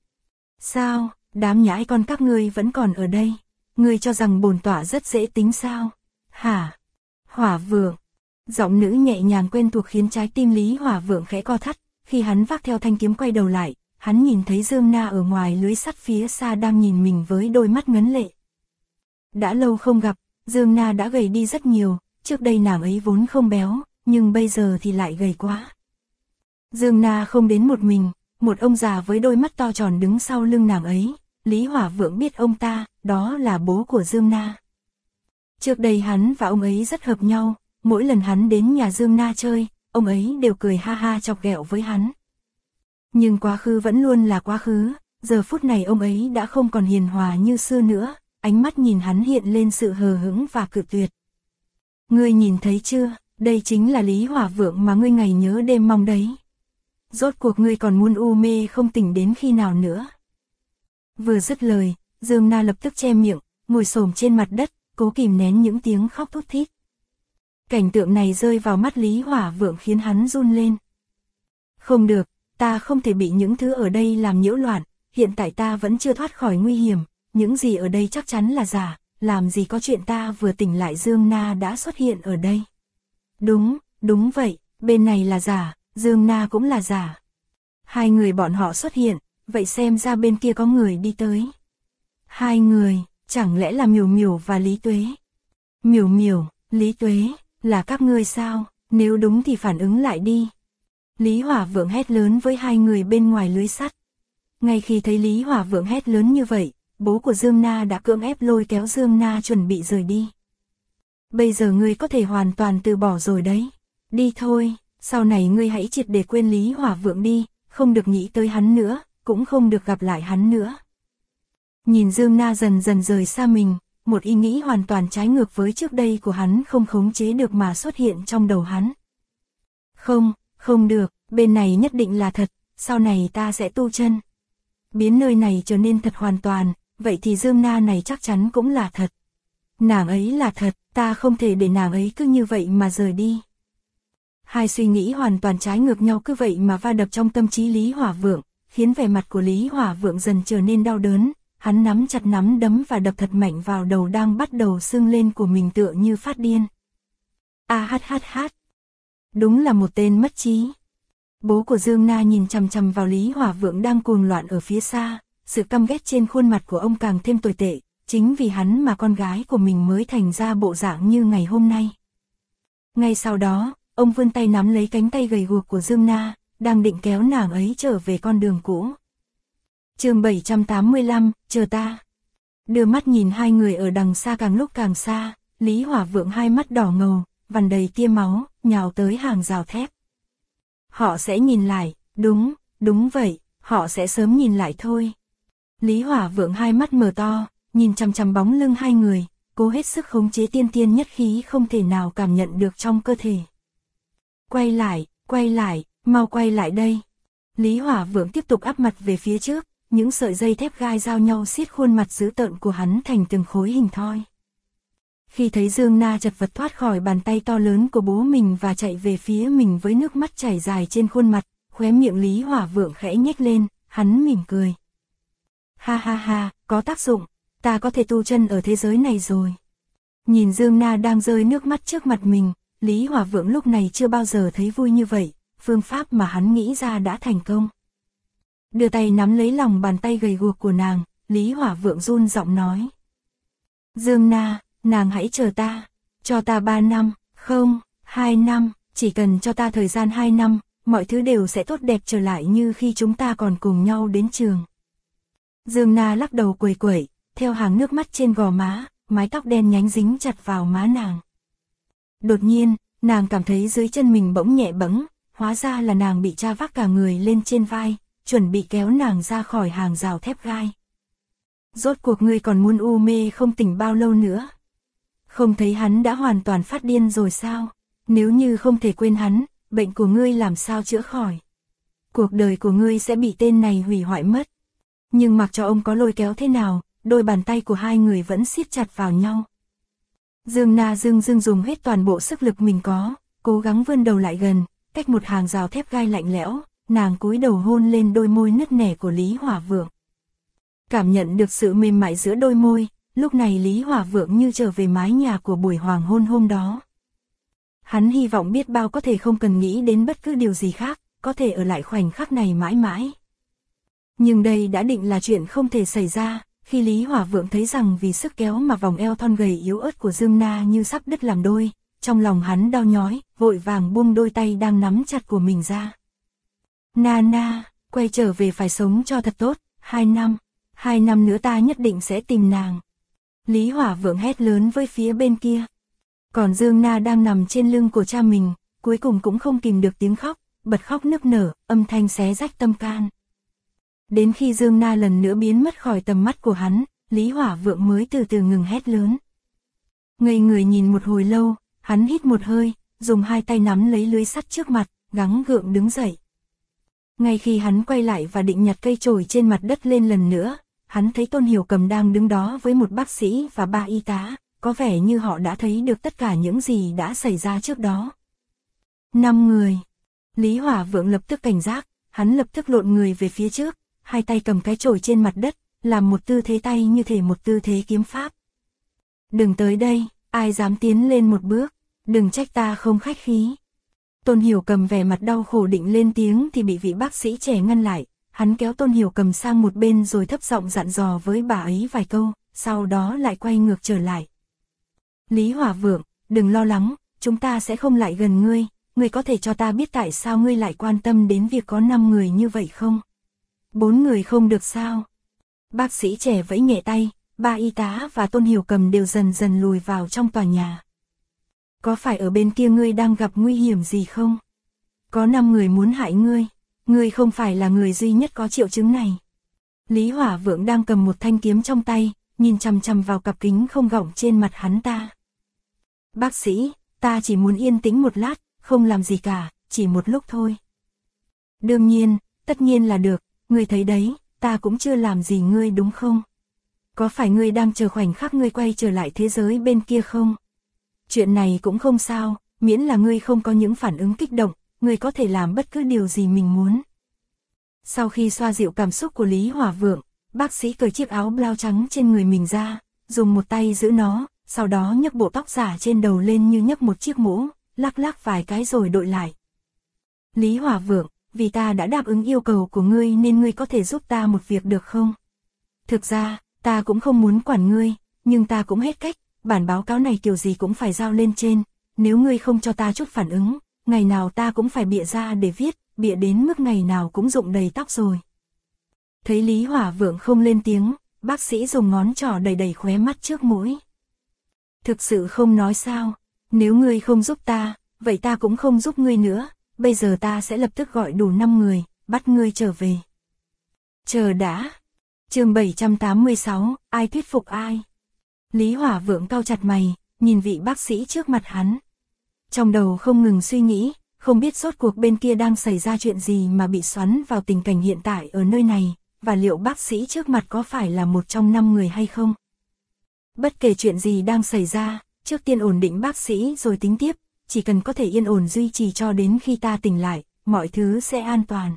Sao, đám nhãi con các ngươi vẫn còn ở đây? Ngươi cho rằng bổn tọa rất dễ tính sao? Hả? Hỏa Vượng. Giọng nữ nhẹ nhàng quen thuộc khiến trái tim Lý Hỏa Vượng khẽ co thắt, khi hắn vác theo thanh kiếm quay đầu lại, hắn nhìn thấy Dương Na ở ngoài lưới sắt phía xa đang nhìn mình với đôi mắt ngấn lệ. Đã lâu không gặp, Dương Na đã gầy đi rất nhiều, trước đây nàng ấy vốn không béo, nhưng bây giờ thì lại gầy quá. Dương Na không đến một mình, một ông già với đôi mắt to tròn đứng sau lưng nàng ấy, Lý Hỏa Vượng biết ông ta, đó là bố của Dương Na. Trước đây hắn và ông ấy rất hợp nhau, mỗi lần hắn đến nhà Dương Na chơi, ông ấy đều cười ha ha chọc ghẹo với hắn. Nhưng quá khứ vẫn luôn là quá khứ, giờ phút này ông ấy đã không còn hiền hòa như xưa nữa, ánh mắt nhìn hắn hiện lên sự hờ hững và cự tuyệt. Ngươi nhìn thấy chưa, đây chính là Lý Hỏa Vượng mà ngươi ngày nhớ đêm mong đấy. Rốt cuộc ngươi còn muốn u mê không tỉnh đến khi nào nữa. Vừa dứt lời, Dương Na lập tức che miệng, ngồi xổm trên mặt đất, cố kìm nén những tiếng khóc thút thít. Cảnh tượng này rơi vào mắt Lý Hỏa Vượng khiến hắn run lên. Không được, ta không thể bị những thứ ở đây làm nhiễu loạn, hiện tại ta vẫn chưa thoát khỏi nguy hiểm, những gì ở đây chắc chắn là giả, làm gì có chuyện ta vừa tỉnh lại Dương Na đã xuất hiện ở đây. Đúng vậy, bên này là giả, Dương Na cũng là giả. Hai người bọn họ xuất hiện, vậy xem ra bên kia có người đi tới. Hai người, chẳng lẽ là Miểu Miểu và Lý Tuế? Miểu Miểu, Lý Tuế, là các ngươi sao? Nếu đúng thì phản ứng lại đi. Lý Hỏa Vượng hét lớn với hai người bên ngoài lưới sắt. Ngay khi thấy Lý Hỏa Vượng hét lớn như vậy, bố của Dương Na đã cưỡng ép lôi kéo Dương Na chuẩn bị rời đi. Bây giờ ngươi có thể hoàn toàn từ bỏ rồi đấy. Đi thôi, sau này ngươi hãy triệt để quên Lý Hỏa Vượng đi, không được nghĩ tới hắn nữa, cũng không được gặp lại hắn nữa. Nhìn Dương Na dần dần rời xa mình, một ý nghĩ hoàn toàn trái ngược với trước đây của hắn không khống chế được mà xuất hiện trong đầu hắn. Không được, bên này nhất định là thật, sau này ta sẽ tu chân. Biến nơi này trở nên thật hoàn toàn, vậy thì Dương Na này chắc chắn cũng là thật. Nàng ấy là thật, ta không thể để nàng ấy cứ như vậy mà rời đi. Hai suy nghĩ hoàn toàn trái ngược nhau cứ vậy mà va đập trong tâm trí Lý Hỏa Vượng, khiến vẻ mặt của Lý Hỏa Vượng dần trở nên đau đớn, hắn nắm chặt nắm đấm và đập thật mạnh vào đầu đang bắt đầu sưng lên của mình tựa như phát điên. Hát. Đúng là một tên mất trí. Bố của Dương Na nhìn chằm chằm vào Lý Hỏa Vượng đang cuồng loạn ở phía xa, sự căm ghét trên khuôn mặt của ông càng thêm tồi tệ, chính vì hắn mà con gái của mình mới thành ra bộ dạng như ngày hôm nay. Ngay sau đó, ông vươn tay nắm lấy cánh tay gầy guộc của Dương Na, đang định kéo nàng ấy trở về con đường cũ. Chương 785, chờ ta. Đưa mắt nhìn hai người ở đằng xa càng lúc càng xa, Lý Hỏa Vượng hai mắt đỏ ngầu, vằn đầy tia máu, nhào tới hàng rào thép. Họ sẽ nhìn lại, đúng vậy, họ sẽ sớm nhìn lại thôi. Lý Hỏa Vượng hai mắt mở to, nhìn chằm chằm bóng lưng hai người, cố hết sức khống chế tiên nhất khí không thể nào cảm nhận được trong cơ thể. Quay lại, mau quay lại đây. Lý Hỏa Vượng tiếp tục áp mặt về phía trước, những sợi dây thép gai giao nhau siết khuôn mặt dữ tợn của hắn thành từng khối hình thoi. Khi thấy Dương Na chật vật thoát khỏi bàn tay to lớn của bố mình và chạy về phía mình với nước mắt chảy dài trên khuôn mặt, khóe miệng Lý Hỏa Vượng khẽ nhếch lên, hắn mỉm cười. Ha ha ha, có tác dụng, ta có thể tu chân ở thế giới này rồi. Nhìn Dương Na đang rơi nước mắt trước mặt mình, Lý Hỏa Vượng lúc này chưa bao giờ thấy vui như vậy, phương pháp mà hắn nghĩ ra đã thành công. Đưa tay nắm lấy lòng bàn tay gầy guộc của nàng, Lý Hỏa Vượng run giọng nói. Dương Na, nàng hãy chờ ta, cho ta 3 năm, không, 2 năm, chỉ cần cho ta thời gian 2 năm, mọi thứ đều sẽ tốt đẹp trở lại như khi chúng ta còn cùng nhau đến trường. Dương Na lắc đầu quẩy quẩy, theo hàng nước mắt trên gò má, mái tóc đen nhánh dính chặt vào má nàng. Đột nhiên, nàng cảm thấy dưới chân mình bỗng nhẹ bẫng, hóa ra là nàng bị cha vác cả người lên trên vai, chuẩn bị kéo nàng ra khỏi hàng rào thép gai. Rốt cuộc ngươi còn muốn u mê không tỉnh bao lâu nữa? Không thấy hắn đã hoàn toàn phát điên rồi sao? Nếu như không thể quên hắn, bệnh của ngươi làm sao chữa khỏi? Cuộc đời của ngươi sẽ bị tên này hủy hoại mất. Nhưng mặc cho ông có lôi kéo thế nào, đôi bàn tay của hai người vẫn siết chặt vào nhau. Dương Na dưng dùng hết toàn bộ sức lực mình có, cố gắng vươn đầu lại gần, cách một hàng rào thép gai lạnh lẽo, nàng cúi đầu hôn lên đôi môi nứt nẻ của Lý Hỏa Vượng. Cảm nhận được sự mềm mại giữa đôi môi, lúc này Lý Hỏa Vượng như trở về mái nhà của buổi hoàng hôn hôm đó. Hắn hy vọng biết bao có thể không cần nghĩ đến bất cứ điều gì khác, có thể ở lại khoảnh khắc này mãi mãi. Nhưng đây đã định là chuyện không thể xảy ra, khi Lý Hỏa Vượng thấy rằng vì sức kéo mà vòng eo thon gầy yếu ớt của Dương Na như sắp đứt làm đôi, trong lòng hắn đau nhói, vội vàng buông đôi tay đang nắm chặt của mình ra. Na, quay trở về phải sống cho thật tốt, 2 năm nữa ta nhất định sẽ tìm nàng. Lý Hỏa Vượng hét lớn với phía bên kia. Còn Dương Na đang nằm trên lưng của cha mình, cuối cùng cũng không kìm được tiếng khóc, bật khóc nức nở, âm thanh xé rách tâm can. Đến khi Dương Na lần nữa biến mất khỏi tầm mắt của hắn, Lý Hỏa Vượng mới từ từ ngừng hét lớn. Ngây người nhìn một hồi lâu, hắn hít một hơi, dùng hai tay nắm lấy lưới sắt trước mặt, gắng gượng đứng dậy. Ngay khi hắn quay lại và định nhặt cây chổi trên mặt đất lên lần nữa, hắn thấy Tôn Hiểu Cầm đang đứng đó với một bác sĩ và 3 y tá, có vẻ như họ đã thấy được tất cả những gì đã xảy ra trước đó. 5 người. Lý Hỏa Vượng lập tức cảnh giác, hắn lập tức lộn người về phía trước, hai tay cầm cái chổi trên mặt đất, làm một tư thế tay như thể một tư thế kiếm pháp. Đừng tới đây, ai dám tiến lên một bước, đừng trách ta không khách khí. Tôn Hiểu Cầm vẻ mặt đau khổ định lên tiếng thì bị vị bác sĩ trẻ ngăn lại, hắn kéo Tôn Hiểu Cầm sang một bên rồi thấp giọng dặn dò với bà ấy vài câu, sau đó lại quay ngược trở lại. Lý Hỏa Vượng, đừng lo lắng, chúng ta sẽ không lại gần ngươi, ngươi có thể cho ta biết tại sao ngươi lại quan tâm đến việc có 5 người như vậy không? 4 người không được sao? Bác sĩ trẻ vẫy nhẹ tay, 3 y tá và Tôn Hiểu Cầm đều dần dần lùi vào trong tòa nhà. Có phải ở bên kia ngươi đang gặp nguy hiểm gì không? Có 5 người muốn hại ngươi, ngươi không phải là người duy nhất có triệu chứng này. Lý Hỏa Vượng đang cầm một thanh kiếm trong tay, nhìn chằm chằm vào cặp kính không gọng trên mặt hắn ta. Bác sĩ, ta chỉ muốn yên tĩnh một lát, không làm gì cả, chỉ một lúc thôi. Đương nhiên, tất nhiên là được, ngươi thấy đấy, ta cũng chưa làm gì ngươi đúng không? Có phải ngươi đang chờ khoảnh khắc ngươi quay trở lại thế giới bên kia không? Chuyện này cũng không sao, miễn là ngươi không có những phản ứng kích động, ngươi có thể làm bất cứ điều gì mình muốn. Sau khi xoa dịu cảm xúc của Lý Hỏa Vượng, bác sĩ cởi chiếc áo blau trắng trên người mình ra, dùng một tay giữ nó, sau đó nhấc bộ tóc giả trên đầu lên như nhấc một chiếc mũ, lắc lắc vài cái rồi đội lại. Lý Hỏa Vượng, vì ta đã đáp ứng yêu cầu của ngươi nên ngươi có thể giúp ta một việc được không? Thực ra, ta cũng không muốn quản ngươi, nhưng ta cũng hết cách, bản báo cáo này kiểu gì cũng phải giao lên trên, nếu ngươi không cho ta chút phản ứng, ngày nào ta cũng phải bịa ra để viết, bịa đến mức ngày nào cũng rụng đầy tóc rồi. Thấy Lý Hỏa Vượng không lên tiếng, bác sĩ dùng ngón trỏ đẩy đẩy khóe mắt trước mũi. Thực sự không nói sao, nếu ngươi không giúp ta, vậy ta cũng không giúp ngươi nữa, bây giờ ta sẽ lập tức gọi đủ 5 người, bắt ngươi trở về. Chờ đã. Chương 786, ai thuyết phục ai? Lý Hỏa Vượng cau chặt mày, nhìn vị bác sĩ trước mặt hắn. Trong đầu không ngừng suy nghĩ, không biết rốt cuộc bên kia đang xảy ra chuyện gì mà bị xoắn vào tình cảnh hiện tại ở nơi này, và liệu bác sĩ trước mặt có phải là một trong 5 người hay không? Bất kể chuyện gì đang xảy ra, trước tiên ổn định bác sĩ rồi tính tiếp, chỉ cần có thể yên ổn duy trì cho đến khi ta tỉnh lại, mọi thứ sẽ an toàn.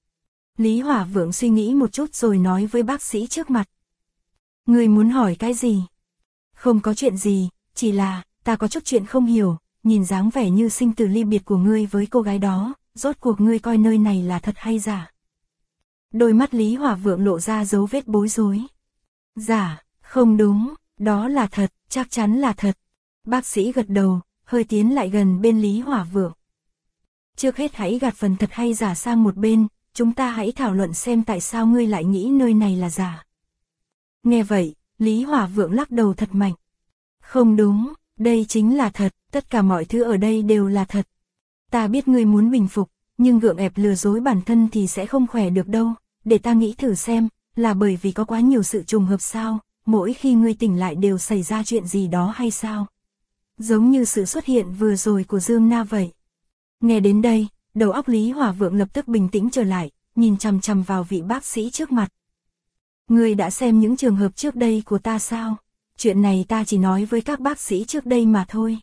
Lý Hỏa Vượng suy nghĩ một chút rồi nói với bác sĩ trước mặt. Ngươi muốn hỏi cái gì? Không có chuyện gì, chỉ là, ta có chút chuyện không hiểu, nhìn dáng vẻ như sinh tử ly biệt của ngươi với cô gái đó, rốt cuộc ngươi coi nơi này là thật hay giả? Đôi mắt Lý Hỏa Vượng lộ ra dấu vết bối rối. Giả, không đúng, đó là thật, chắc chắn là thật. Bác sĩ gật đầu, hơi tiến lại gần bên Lý Hỏa Vượng. Trước hết hãy gạt phần thật hay giả sang một bên, chúng ta hãy thảo luận xem tại sao ngươi lại nghĩ nơi này là giả. Nghe vậy, Lý Hỏa Vượng lắc đầu thật mạnh. Không đúng, đây chính là thật, tất cả mọi thứ ở đây đều là thật. Ta biết ngươi muốn bình phục, nhưng gượng ép lừa dối bản thân thì sẽ không khỏe được đâu, để ta nghĩ thử xem, là bởi vì có quá nhiều sự trùng hợp sao, mỗi khi ngươi tỉnh lại đều xảy ra chuyện gì đó hay sao? Giống như sự xuất hiện vừa rồi của Dương Na vậy. Nghe đến đây, đầu óc Lý Hỏa Vượng lập tức bình tĩnh trở lại, nhìn chằm chằm vào vị bác sĩ trước mặt. Ngươi đã xem những trường hợp trước đây của ta sao? Chuyện này ta chỉ nói với các bác sĩ trước đây mà thôi.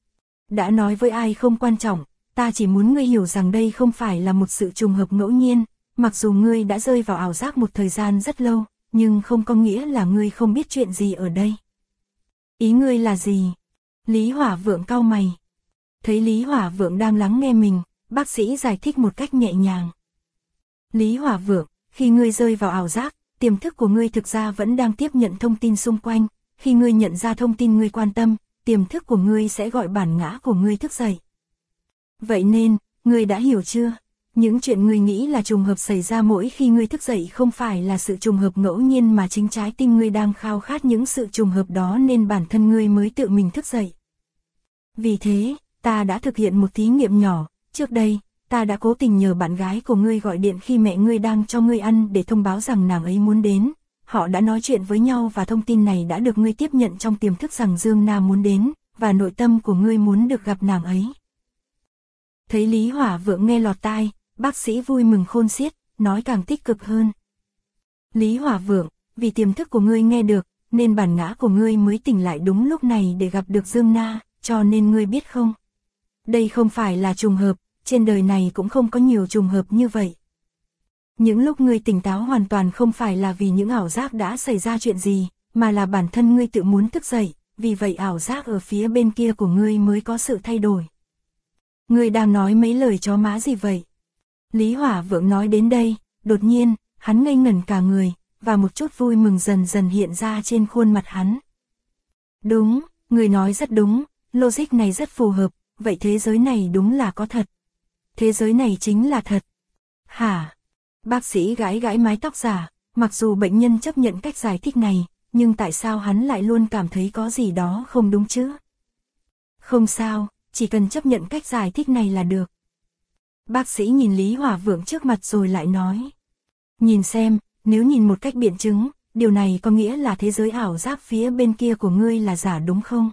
Đã nói với ai không quan trọng, ta chỉ muốn ngươi hiểu rằng đây không phải là một sự trùng hợp ngẫu nhiên, mặc dù ngươi đã rơi vào ảo giác một thời gian rất lâu, nhưng không có nghĩa là ngươi không biết chuyện gì ở đây. Ý ngươi là gì? Lý Hỏa Vượng cau mày. Thấy Lý Hỏa Vượng đang lắng nghe mình, bác sĩ giải thích một cách nhẹ nhàng. Lý Hỏa Vượng, khi ngươi rơi vào ảo giác, tiềm thức của ngươi thực ra vẫn đang tiếp nhận thông tin xung quanh, khi ngươi nhận ra thông tin ngươi quan tâm, tiềm thức của ngươi sẽ gọi bản ngã của ngươi thức dậy. Vậy nên, ngươi đã hiểu chưa? Những chuyện ngươi nghĩ là trùng hợp xảy ra mỗi khi ngươi thức dậy không phải là sự trùng hợp ngẫu nhiên mà chính trái tim ngươi đang khao khát những sự trùng hợp đó nên bản thân ngươi mới tự mình thức dậy. Vì thế, ta đã thực hiện một thí nghiệm nhỏ, trước đây, ta đã cố tình nhờ bạn gái của ngươi gọi điện khi mẹ ngươi đang cho ngươi ăn để thông báo rằng nàng ấy muốn đến. Họ đã nói chuyện với nhau và thông tin này đã được ngươi tiếp nhận trong tiềm thức rằng Dương Na muốn đến, và nội tâm của ngươi muốn được gặp nàng ấy. Thấy Lý Hỏa Vượng nghe lọt tai, bác sĩ vui mừng khôn xiết, nói càng tích cực hơn. Lý Hỏa Vượng, vì tiềm thức của ngươi nghe được, nên bản ngã của ngươi mới tỉnh lại đúng lúc này để gặp được Dương Na, cho nên ngươi biết không? Đây không phải là trùng hợp, trên đời này cũng không có nhiều trùng hợp như vậy. Những lúc ngươi tỉnh táo hoàn toàn không phải là vì những ảo giác đã xảy ra chuyện gì, mà là bản thân ngươi tự muốn thức dậy, vì vậy ảo giác ở phía bên kia của ngươi mới có sự thay đổi. Ngươi đang nói mấy lời chó má gì vậy? Lý Hỏa Vượng nói đến đây, đột nhiên, hắn ngây ngẩn cả người, và một chút vui mừng dần dần hiện ra trên khuôn mặt hắn. Đúng, ngươi nói rất đúng, logic này rất phù hợp, vậy thế giới này đúng là có thật. Thế giới này chính là thật. Hả? Bác sĩ gãi gãi mái tóc giả, mặc dù bệnh nhân chấp nhận cách giải thích này, nhưng tại sao hắn lại luôn cảm thấy có gì đó không đúng chứ? Không sao, chỉ cần chấp nhận cách giải thích này là được. Bác sĩ nhìn Lý Hỏa Vượng trước mặt rồi lại nói. Nhìn xem, nếu nhìn một cách biện chứng, điều này có nghĩa là thế giới ảo giác phía bên kia của ngươi là giả đúng không?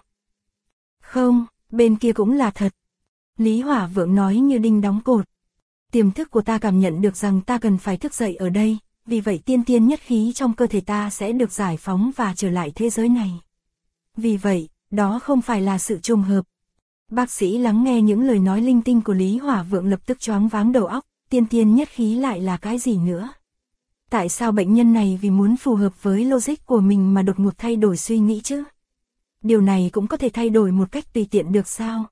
Không, bên kia cũng là thật. Lý Hỏa Vượng nói như đinh đóng cột. Tiềm thức của ta cảm nhận được rằng ta cần phải thức dậy ở đây, vì vậy tiên tiên nhất khí trong cơ thể ta sẽ được giải phóng và trở lại thế giới này. Vì vậy, đó không phải là sự trùng hợp. Bác sĩ lắng nghe những lời nói linh tinh của Lý Hỏa Vượng lập tức choáng váng đầu óc, tiên tiên nhất khí lại là cái gì nữa? Tại sao bệnh nhân này vì muốn phù hợp với logic của mình mà đột ngột thay đổi suy nghĩ chứ? Điều này cũng có thể thay đổi một cách tùy tiện được sao?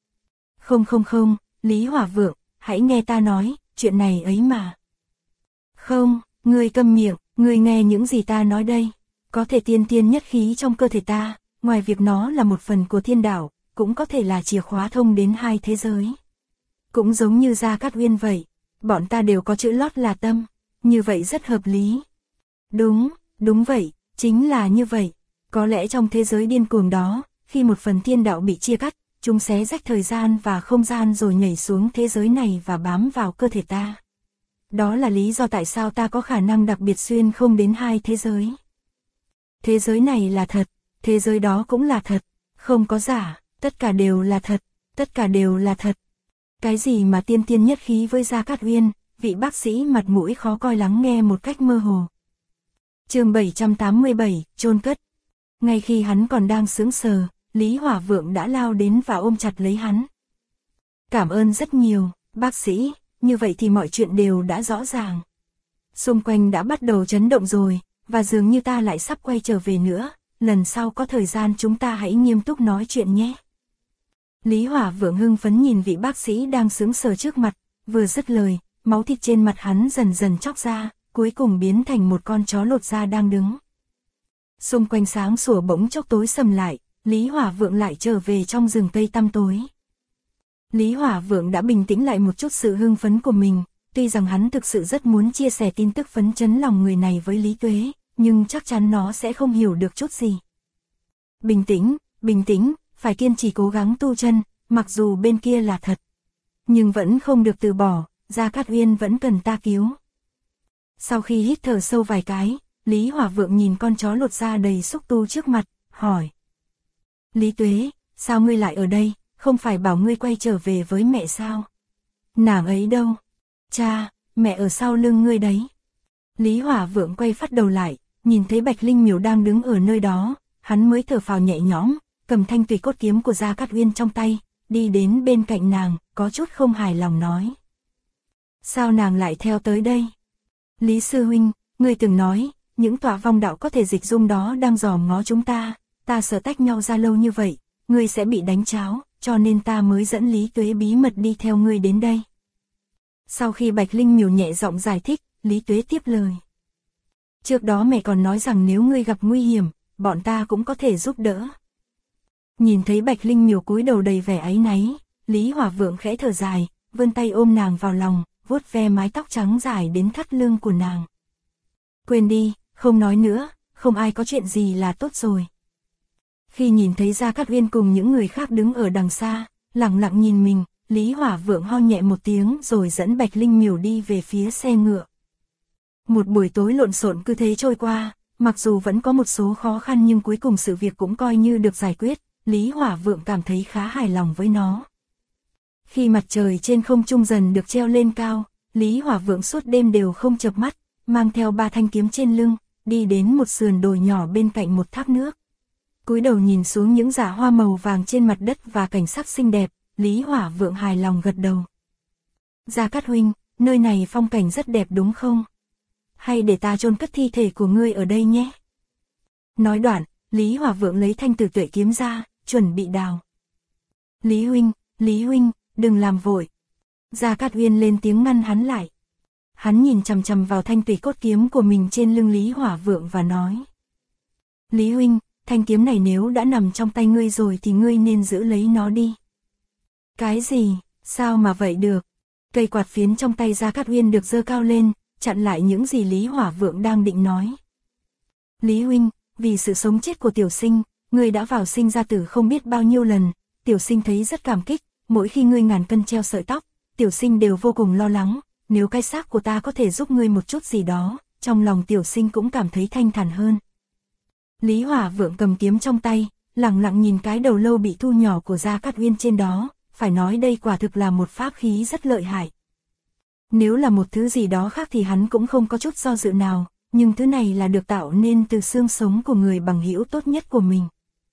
Không, Lý Hỏa Vượng, hãy nghe ta nói, chuyện này ấy mà. Không, ngươi câm miệng, ngươi nghe những gì ta nói đây. Có thể tiên tiên nhất khí trong cơ thể ta, ngoài việc nó là một phần của thiên đạo, cũng có thể là chìa khóa thông đến hai thế giới. Cũng giống như Gia Cát Uyên vậy, bọn ta đều có chữ lót là tâm. Như vậy rất hợp lý. Đúng vậy, chính là như vậy. Có lẽ trong thế giới điên cuồng đó, khi một phần thiên đạo bị chia cắt, chúng xé rách thời gian và không gian rồi nhảy xuống thế giới này và bám vào cơ thể ta. Đó là lý do tại sao ta có khả năng đặc biệt xuyên không đến hai thế giới. Thế giới này là thật, thế giới đó cũng là thật, không có giả, tất cả đều là thật, tất cả đều là thật. Cái gì mà tiên tiên nhất khí với Gia Cát Uyên, vị bác sĩ mặt mũi khó coi lắng nghe một cách mơ hồ. Chương 787, chôn cất. Ngay khi hắn còn đang sững sờ, Lý Hỏa Vượng đã lao đến và ôm chặt lấy hắn. Cảm ơn rất nhiều, bác sĩ, như vậy thì mọi chuyện đều đã rõ ràng. Xung quanh đã bắt đầu chấn động rồi, và dường như ta lại sắp quay trở về nữa, lần sau có thời gian chúng ta hãy nghiêm túc nói chuyện nhé. Lý Hỏa Vượng hưng phấn nhìn vị bác sĩ đang sững sờ trước mặt, vừa dứt lời, máu thịt trên mặt hắn dần dần chóc ra, cuối cùng biến thành một con chó lột da đang đứng. Xung quanh sáng sủa bỗng chốc tối sầm lại, Lý Hỏa Vượng lại trở về trong rừng cây tăm tối. Lý Hỏa Vượng đã bình tĩnh lại một chút sự hưng phấn của mình, tuy rằng hắn thực sự rất muốn chia sẻ tin tức phấn chấn lòng người này với Lý Tuế, nhưng chắc chắn nó sẽ không hiểu được chút gì. Bình tĩnh, phải kiên trì cố gắng tu chân, mặc dù bên kia là thật. Nhưng vẫn không được từ bỏ, Gia Cát Uyên vẫn cần ta cứu. Sau khi hít thở sâu vài cái, Lý Hỏa Vượng nhìn con chó lột da đầy xúc tu trước mặt, hỏi. Lý Tuế, sao ngươi lại ở đây, không phải bảo ngươi quay trở về với mẹ sao? Nàng ấy đâu? Cha, mẹ ở sau lưng ngươi đấy. Lý Hỏa Vượng quay phát đầu lại, nhìn thấy Bạch Linh Miểu đang đứng ở nơi đó, hắn mới thở phào nhẹ nhõm, cầm thanh tùy cốt kiếm của Gia Cát Uyên trong tay, đi đến bên cạnh nàng, có chút không hài lòng nói. Sao nàng lại theo tới đây? Lý sư huynh, ngươi từng nói, những tòa vong đạo có thể dịch dung đó đang dòm ngó chúng ta sợ tách nhau ra lâu như vậy, ngươi sẽ bị đánh cháo, cho nên ta mới dẫn Lý Tuế bí mật đi theo ngươi đến đây. Sau khi Bạch Linh Miểu nhẹ giọng giải thích, Lý Tuế tiếp lời. Trước đó mẹ còn nói rằng nếu ngươi gặp nguy hiểm, bọn ta cũng có thể giúp đỡ. Nhìn thấy Bạch Linh Miểu cúi đầu đầy vẻ áy náy, Lý Hỏa Vượng khẽ thở dài, vươn tay ôm nàng vào lòng, vuốt ve mái tóc trắng dài đến thắt lưng của nàng. Quên đi, không nói nữa, không ai có chuyện gì là tốt rồi. Khi nhìn thấy Gia Cát Uyên cùng những người khác đứng ở đằng xa, lặng lặng nhìn mình, Lý Hỏa Vượng ho nhẹ một tiếng rồi dẫn Bạch Linh Miểu đi về phía xe ngựa. Một buổi tối lộn xộn cứ thế trôi qua, mặc dù vẫn có một số khó khăn nhưng cuối cùng sự việc cũng coi như được giải quyết, Lý Hỏa Vượng cảm thấy khá hài lòng với nó. Khi mặt trời trên không trung dần được treo lên cao, Lý Hỏa Vượng suốt đêm đều không chợp mắt, mang theo 3 thanh kiếm trên lưng, đi đến một sườn đồi nhỏ bên cạnh một thác nước. Cúi đầu nhìn xuống những rả hoa màu vàng trên mặt đất và cảnh sắc xinh đẹp, Lý Hỏa Vượng hài lòng gật đầu. Gia Cát huynh, nơi này phong cảnh rất đẹp đúng không? Hay để ta chôn cất thi thể của ngươi ở đây nhé. Nói đoạn, Lý Hỏa Vượng lấy thanh tử tuệ kiếm ra, chuẩn bị đào. Lý huynh, đừng làm vội. Gia Cát Uyên lên tiếng ngăn hắn lại. Hắn nhìn chằm chằm vào thanh tùy cốt kiếm của mình trên lưng Lý Hỏa Vượng và nói. Lý huynh, thanh kiếm này nếu đã nằm trong tay ngươi rồi thì ngươi nên giữ lấy nó đi. Cái gì, sao mà vậy được? Cây quạt phiến trong tay Gia Cát Uyên được giơ cao lên, chặn lại những gì Lý Hỏa Vượng đang định nói. Lý huynh, vì sự sống chết của tiểu sinh, ngươi đã vào sinh ra tử không biết bao nhiêu lần, tiểu sinh thấy rất cảm kích, mỗi khi ngươi ngàn cân treo sợi tóc, tiểu sinh đều vô cùng lo lắng, nếu cái xác của ta có thể giúp ngươi một chút gì đó, trong lòng tiểu sinh cũng cảm thấy thanh thản hơn. Lý Hỏa Vượng cầm kiếm trong tay, lặng lặng nhìn cái đầu lâu bị thu nhỏ của Gia Cát Uyên trên đó, phải nói đây quả thực là một pháp khí rất lợi hại. Nếu là một thứ gì đó khác thì hắn cũng không có chút do dự nào, nhưng thứ này là được tạo nên từ xương sống của người bằng hữu tốt nhất của mình.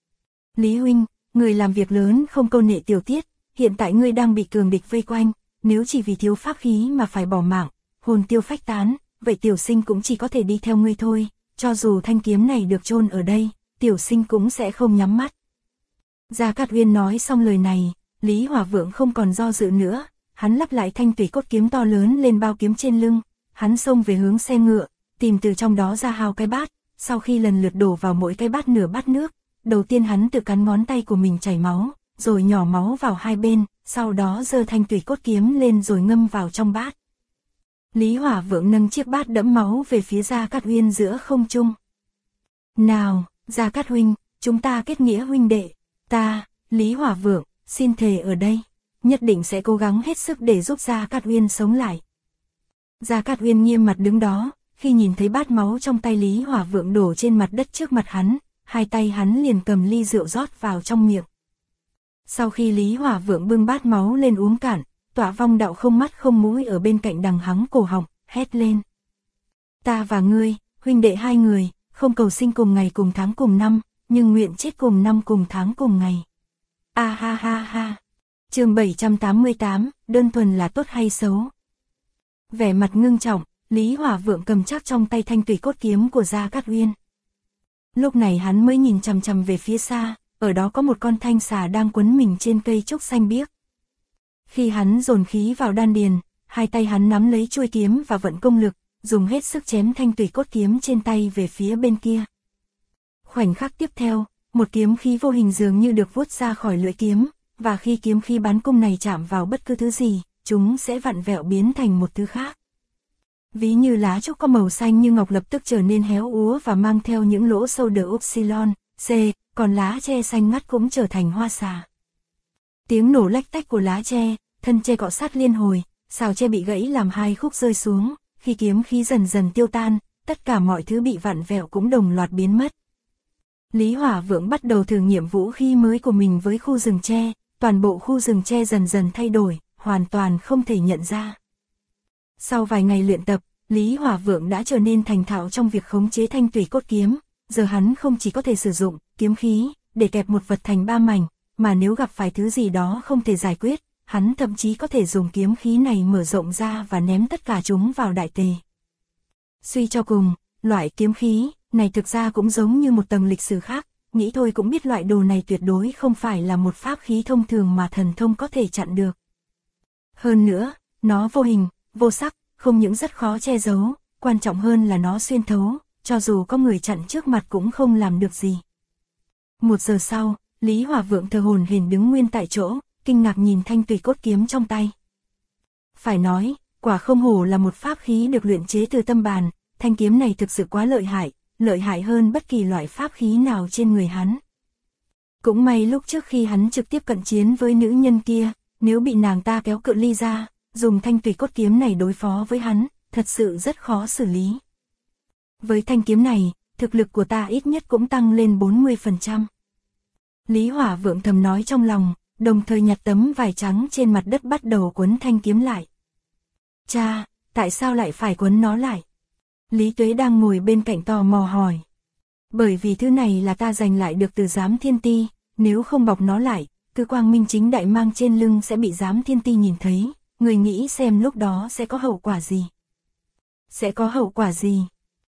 Lý huynh, người làm việc lớn không câu nệ tiểu tiết, hiện tại ngươi đang bị cường địch vây quanh, nếu chỉ vì thiếu pháp khí mà phải bỏ mạng, hồn tiêu phách tán, vậy tiểu sinh cũng chỉ có thể đi theo ngươi thôi, cho dù thanh kiếm này được chôn ở đây, tiểu sinh cũng sẽ không nhắm mắt. Gia Cát Uyên nói xong lời này, Lý Hỏa Vượng không còn do dự nữa, hắn lắp lại thanh tùy cốt kiếm to lớn lên bao kiếm trên lưng, hắn xông về hướng xe ngựa, tìm từ trong đó ra hào cái bát, sau khi lần lượt đổ vào mỗi cái bát nửa bát nước, đầu tiên hắn tự cắn ngón tay của mình chảy máu, rồi nhỏ máu vào hai bên, sau đó giơ thanh tùy cốt kiếm lên rồi ngâm vào trong bát. Lý Hỏa Vượng nâng chiếc bát đẫm máu về phía Gia Cát Uyên giữa không trung. Nào, Gia Cát huynh, chúng ta kết nghĩa huynh đệ. Ta, Lý Hỏa Vượng, xin thề ở đây, nhất định sẽ cố gắng hết sức để giúp Gia Cát Uyên sống lại. Gia Cát Uyên nghiêm mặt đứng đó, khi nhìn thấy bát máu trong tay Lý Hỏa Vượng đổ trên mặt đất trước mặt hắn, hai tay hắn liền cầm ly rượu rót vào trong miệng. Sau khi Lý Hỏa Vượng bưng bát máu lên uống cạn, Tọa Vong Đạo không mắt không mũi ở bên cạnh đằng hắng cổ họng, hét lên. Ta và ngươi, huynh đệ hai người, không cầu sinh cùng ngày cùng tháng cùng năm, nhưng nguyện chết cùng năm cùng tháng cùng ngày. A ha ha ha. Chương 788, đơn thuần là tốt hay xấu? Vẻ mặt ngưng trọng, Lý Hỏa Vượng cầm chắc trong tay thanh tùy cốt kiếm của Gia Cát Uyên. Lúc này hắn mới nhìn chằm chằm về phía xa, ở đó có một con thanh xà đang quấn mình trên cây trúc xanh biếc. Khi hắn dồn khí vào đan điền, hai tay hắn nắm lấy chuôi kiếm và vận công lực, dùng hết sức chém thanh tùy cốt kiếm trên tay về phía bên kia. Khoảnh khắc tiếp theo, một kiếm khí vô hình dường như được vuốt ra khỏi lưỡi kiếm, và khi kiếm khí bắn cung này chạm vào bất cứ thứ gì, chúng sẽ vặn vẹo biến thành một thứ khác. Ví như lá trúc có màu xanh như ngọc lập tức trở nên héo úa và mang theo những lỗ sâu đờ upsilon, C, còn lá tre xanh ngắt cũng trở thành hoa xà. Tiếng nổ lách tách của lá tre, thân tre cọ sát liên hồi, sào tre bị gãy làm hai khúc rơi xuống, khi kiếm khí dần dần tiêu tan, tất cả mọi thứ bị vặn vẹo cũng đồng loạt biến mất. Lý Hỏa Vượng bắt đầu thử nghiệm vũ khí mới của mình với khu rừng tre, toàn bộ khu rừng tre dần dần thay đổi, hoàn toàn không thể nhận ra. Sau vài ngày luyện tập, Lý Hỏa Vượng đã trở nên thành thạo trong việc khống chế thanh tùy cốt kiếm, giờ hắn không chỉ có thể sử dụng kiếm khí để kẹp một vật thành ba mảnh, mà nếu gặp phải thứ gì đó không thể giải quyết, hắn thậm chí có thể dùng kiếm khí này mở rộng ra và ném tất cả chúng vào đại tề. Suy cho cùng, loại kiếm khí này thực ra cũng giống như một tầng lịch sử khác, nghĩ thôi cũng biết loại đồ này tuyệt đối không phải là một pháp khí thông thường mà thần thông có thể chặn được. Hơn nữa, nó vô hình, vô sắc, không những rất khó che giấu, quan trọng hơn là nó xuyên thấu, cho dù có người chặn trước mặt cũng không làm được gì. 1 giờ sau, Lý Hỏa Vượng thờ hổn hển đứng nguyên tại chỗ, kinh ngạc nhìn thanh tùy cốt kiếm trong tay. Phải nói, quả không hổ là một pháp khí được luyện chế từ tâm bàn, thanh kiếm này thực sự quá lợi hại hơn bất kỳ loại pháp khí nào trên người hắn. Cũng may lúc trước khi hắn trực tiếp cận chiến với nữ nhân kia, nếu bị nàng ta kéo cự ly ra, dùng thanh tùy cốt kiếm này đối phó với hắn, thật sự rất khó xử lý. Với thanh kiếm này, thực lực của ta ít nhất cũng tăng lên 40%. Lý Hỏa Vượng thầm nói trong lòng, đồng thời nhặt tấm vải trắng trên mặt đất bắt đầu quấn thanh kiếm lại. Cha, tại sao lại phải quấn nó lại? Lý Tuế đang ngồi bên cạnh tò mò hỏi. Bởi vì thứ này là ta giành lại được từ Giám Thiên Ti, nếu không bọc nó lại, cứ quang minh chính đại mang trên lưng sẽ bị Giám Thiên Ti nhìn thấy, người nghĩ xem lúc đó sẽ có hậu quả gì? Sẽ có hậu quả gì?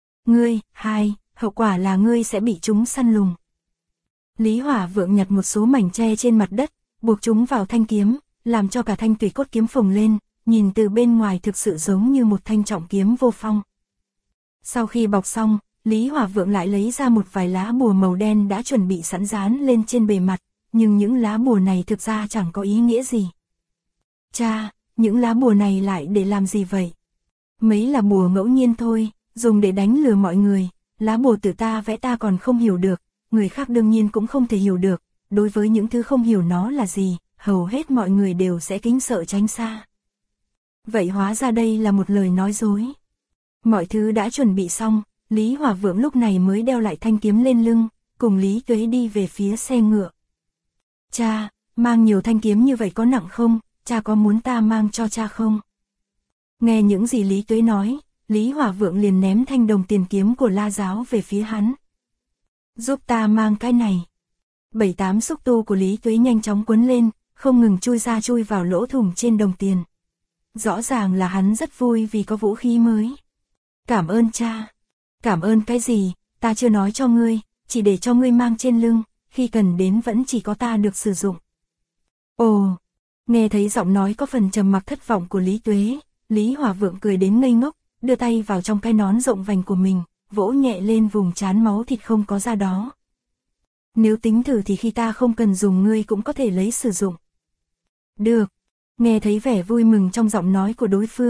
Hậu quả là ngươi sẽ bị chúng săn lùng. Lý Hỏa Vượng nhặt một số mảnh tre trên mặt đất, buộc chúng vào thanh kiếm, làm cho cả thanh tùy cốt kiếm phồng lên, nhìn từ bên ngoài thực sự giống như một thanh trọng kiếm vô phong. Sau khi bọc xong, Lý Hỏa Vượng lại lấy ra một vài lá bùa màu đen đã chuẩn bị sẵn dán lên trên bề mặt, nhưng những lá bùa này thực ra chẳng có ý nghĩa gì. Cha, những lá bùa này lại để làm gì vậy? Mấy là bùa ngẫu nhiên thôi, dùng để đánh lừa mọi người, lá bùa tự ta vẽ ta còn không hiểu được, người khác đương nhiên cũng không thể hiểu được, đối với những thứ không hiểu nó là gì, hầu hết mọi người đều sẽ kính sợ tránh xa. Vậy hóa ra đây là một lời nói dối. Mọi thứ đã chuẩn bị xong, Lý Hỏa Vượng lúc này mới đeo lại thanh kiếm lên lưng, cùng Lý Tuế đi về phía xe ngựa. Cha, mang nhiều thanh kiếm như vậy có nặng không? Cha có muốn ta mang cho cha không? Nghe những gì Lý Tuế nói, Lý Hỏa Vượng liền ném thanh đồng tiền kiếm của La Giáo về phía hắn. Giúp ta mang cái này. 7-8 xúc tu của Lý Tuế nhanh chóng quấn lên, không ngừng chui ra chui vào lỗ thủng trên đồng tiền. Rõ ràng là hắn rất vui vì có vũ khí mới. Cảm ơn cha. Cảm ơn cái gì, ta chưa nói cho ngươi, chỉ để cho ngươi mang trên lưng, khi cần đến vẫn chỉ có ta được sử dụng. Ồ, nghe thấy giọng nói có phần trầm mặc thất vọng của Lý Tuế, Lý Hỏa Vượng cười đến ngây ngốc, đưa tay vào trong cái nón rộng vành của mình, vỗ nhẹ lên vùng trán máu thịt không có ra đó. Nếu tính thử thì khi ta không cần dùng ngươi cũng có thể lấy sử dụng. Được. Nghe thấy vẻ vui mừng trong giọng nói của đối phương,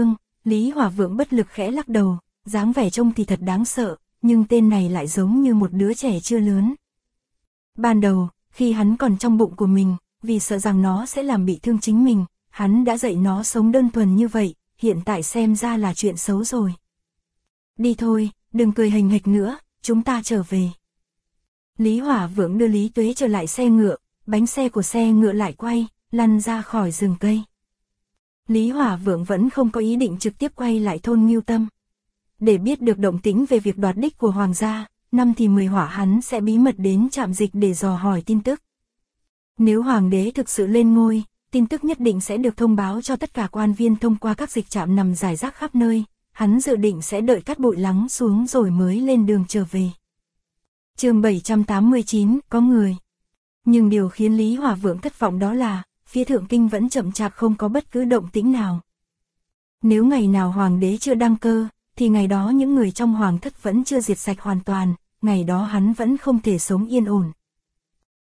Lý Hỏa Vượng bất lực khẽ lắc đầu, dáng vẻ trông thì thật đáng sợ, nhưng tên này lại giống như một đứa trẻ chưa lớn. Ban đầu, khi hắn còn trong bụng của mình, vì sợ rằng nó sẽ làm bị thương chính mình, hắn đã dạy nó sống đơn thuần như vậy, hiện tại xem ra là chuyện xấu rồi. Đi thôi, đừng cười hình hịch nữa, chúng ta trở về. Lý Hỏa Vượng đưa Lý Tuế trở lại xe ngựa, bánh xe của xe ngựa lại quay, lăn ra khỏi rừng cây. Lý Hỏa Vượng vẫn không có ý định trực tiếp quay lại thôn Ngưu Tâm. Để biết được động tĩnh về việc đoạt đích của hoàng gia, 5 thì 10 hỏa hắn sẽ bí mật đến trạm dịch để dò hỏi tin tức. Nếu hoàng đế thực sự lên ngôi, tin tức nhất định sẽ được thông báo cho tất cả quan viên thông qua các dịch trạm nằm rải rác khắp nơi, hắn dự định sẽ đợi cát bụi lắng xuống rồi mới lên đường trở về. Chương 789, có người. Nhưng điều khiến Lý Hỏa Vượng thất vọng đó là, phía Thượng Kinh vẫn chậm chạp không có bất cứ động tĩnh nào. Nếu ngày nào hoàng đế chưa đăng cơ, thì ngày đó những người trong hoàng thất vẫn chưa diệt sạch hoàn toàn, ngày đó hắn vẫn không thể sống yên ổn.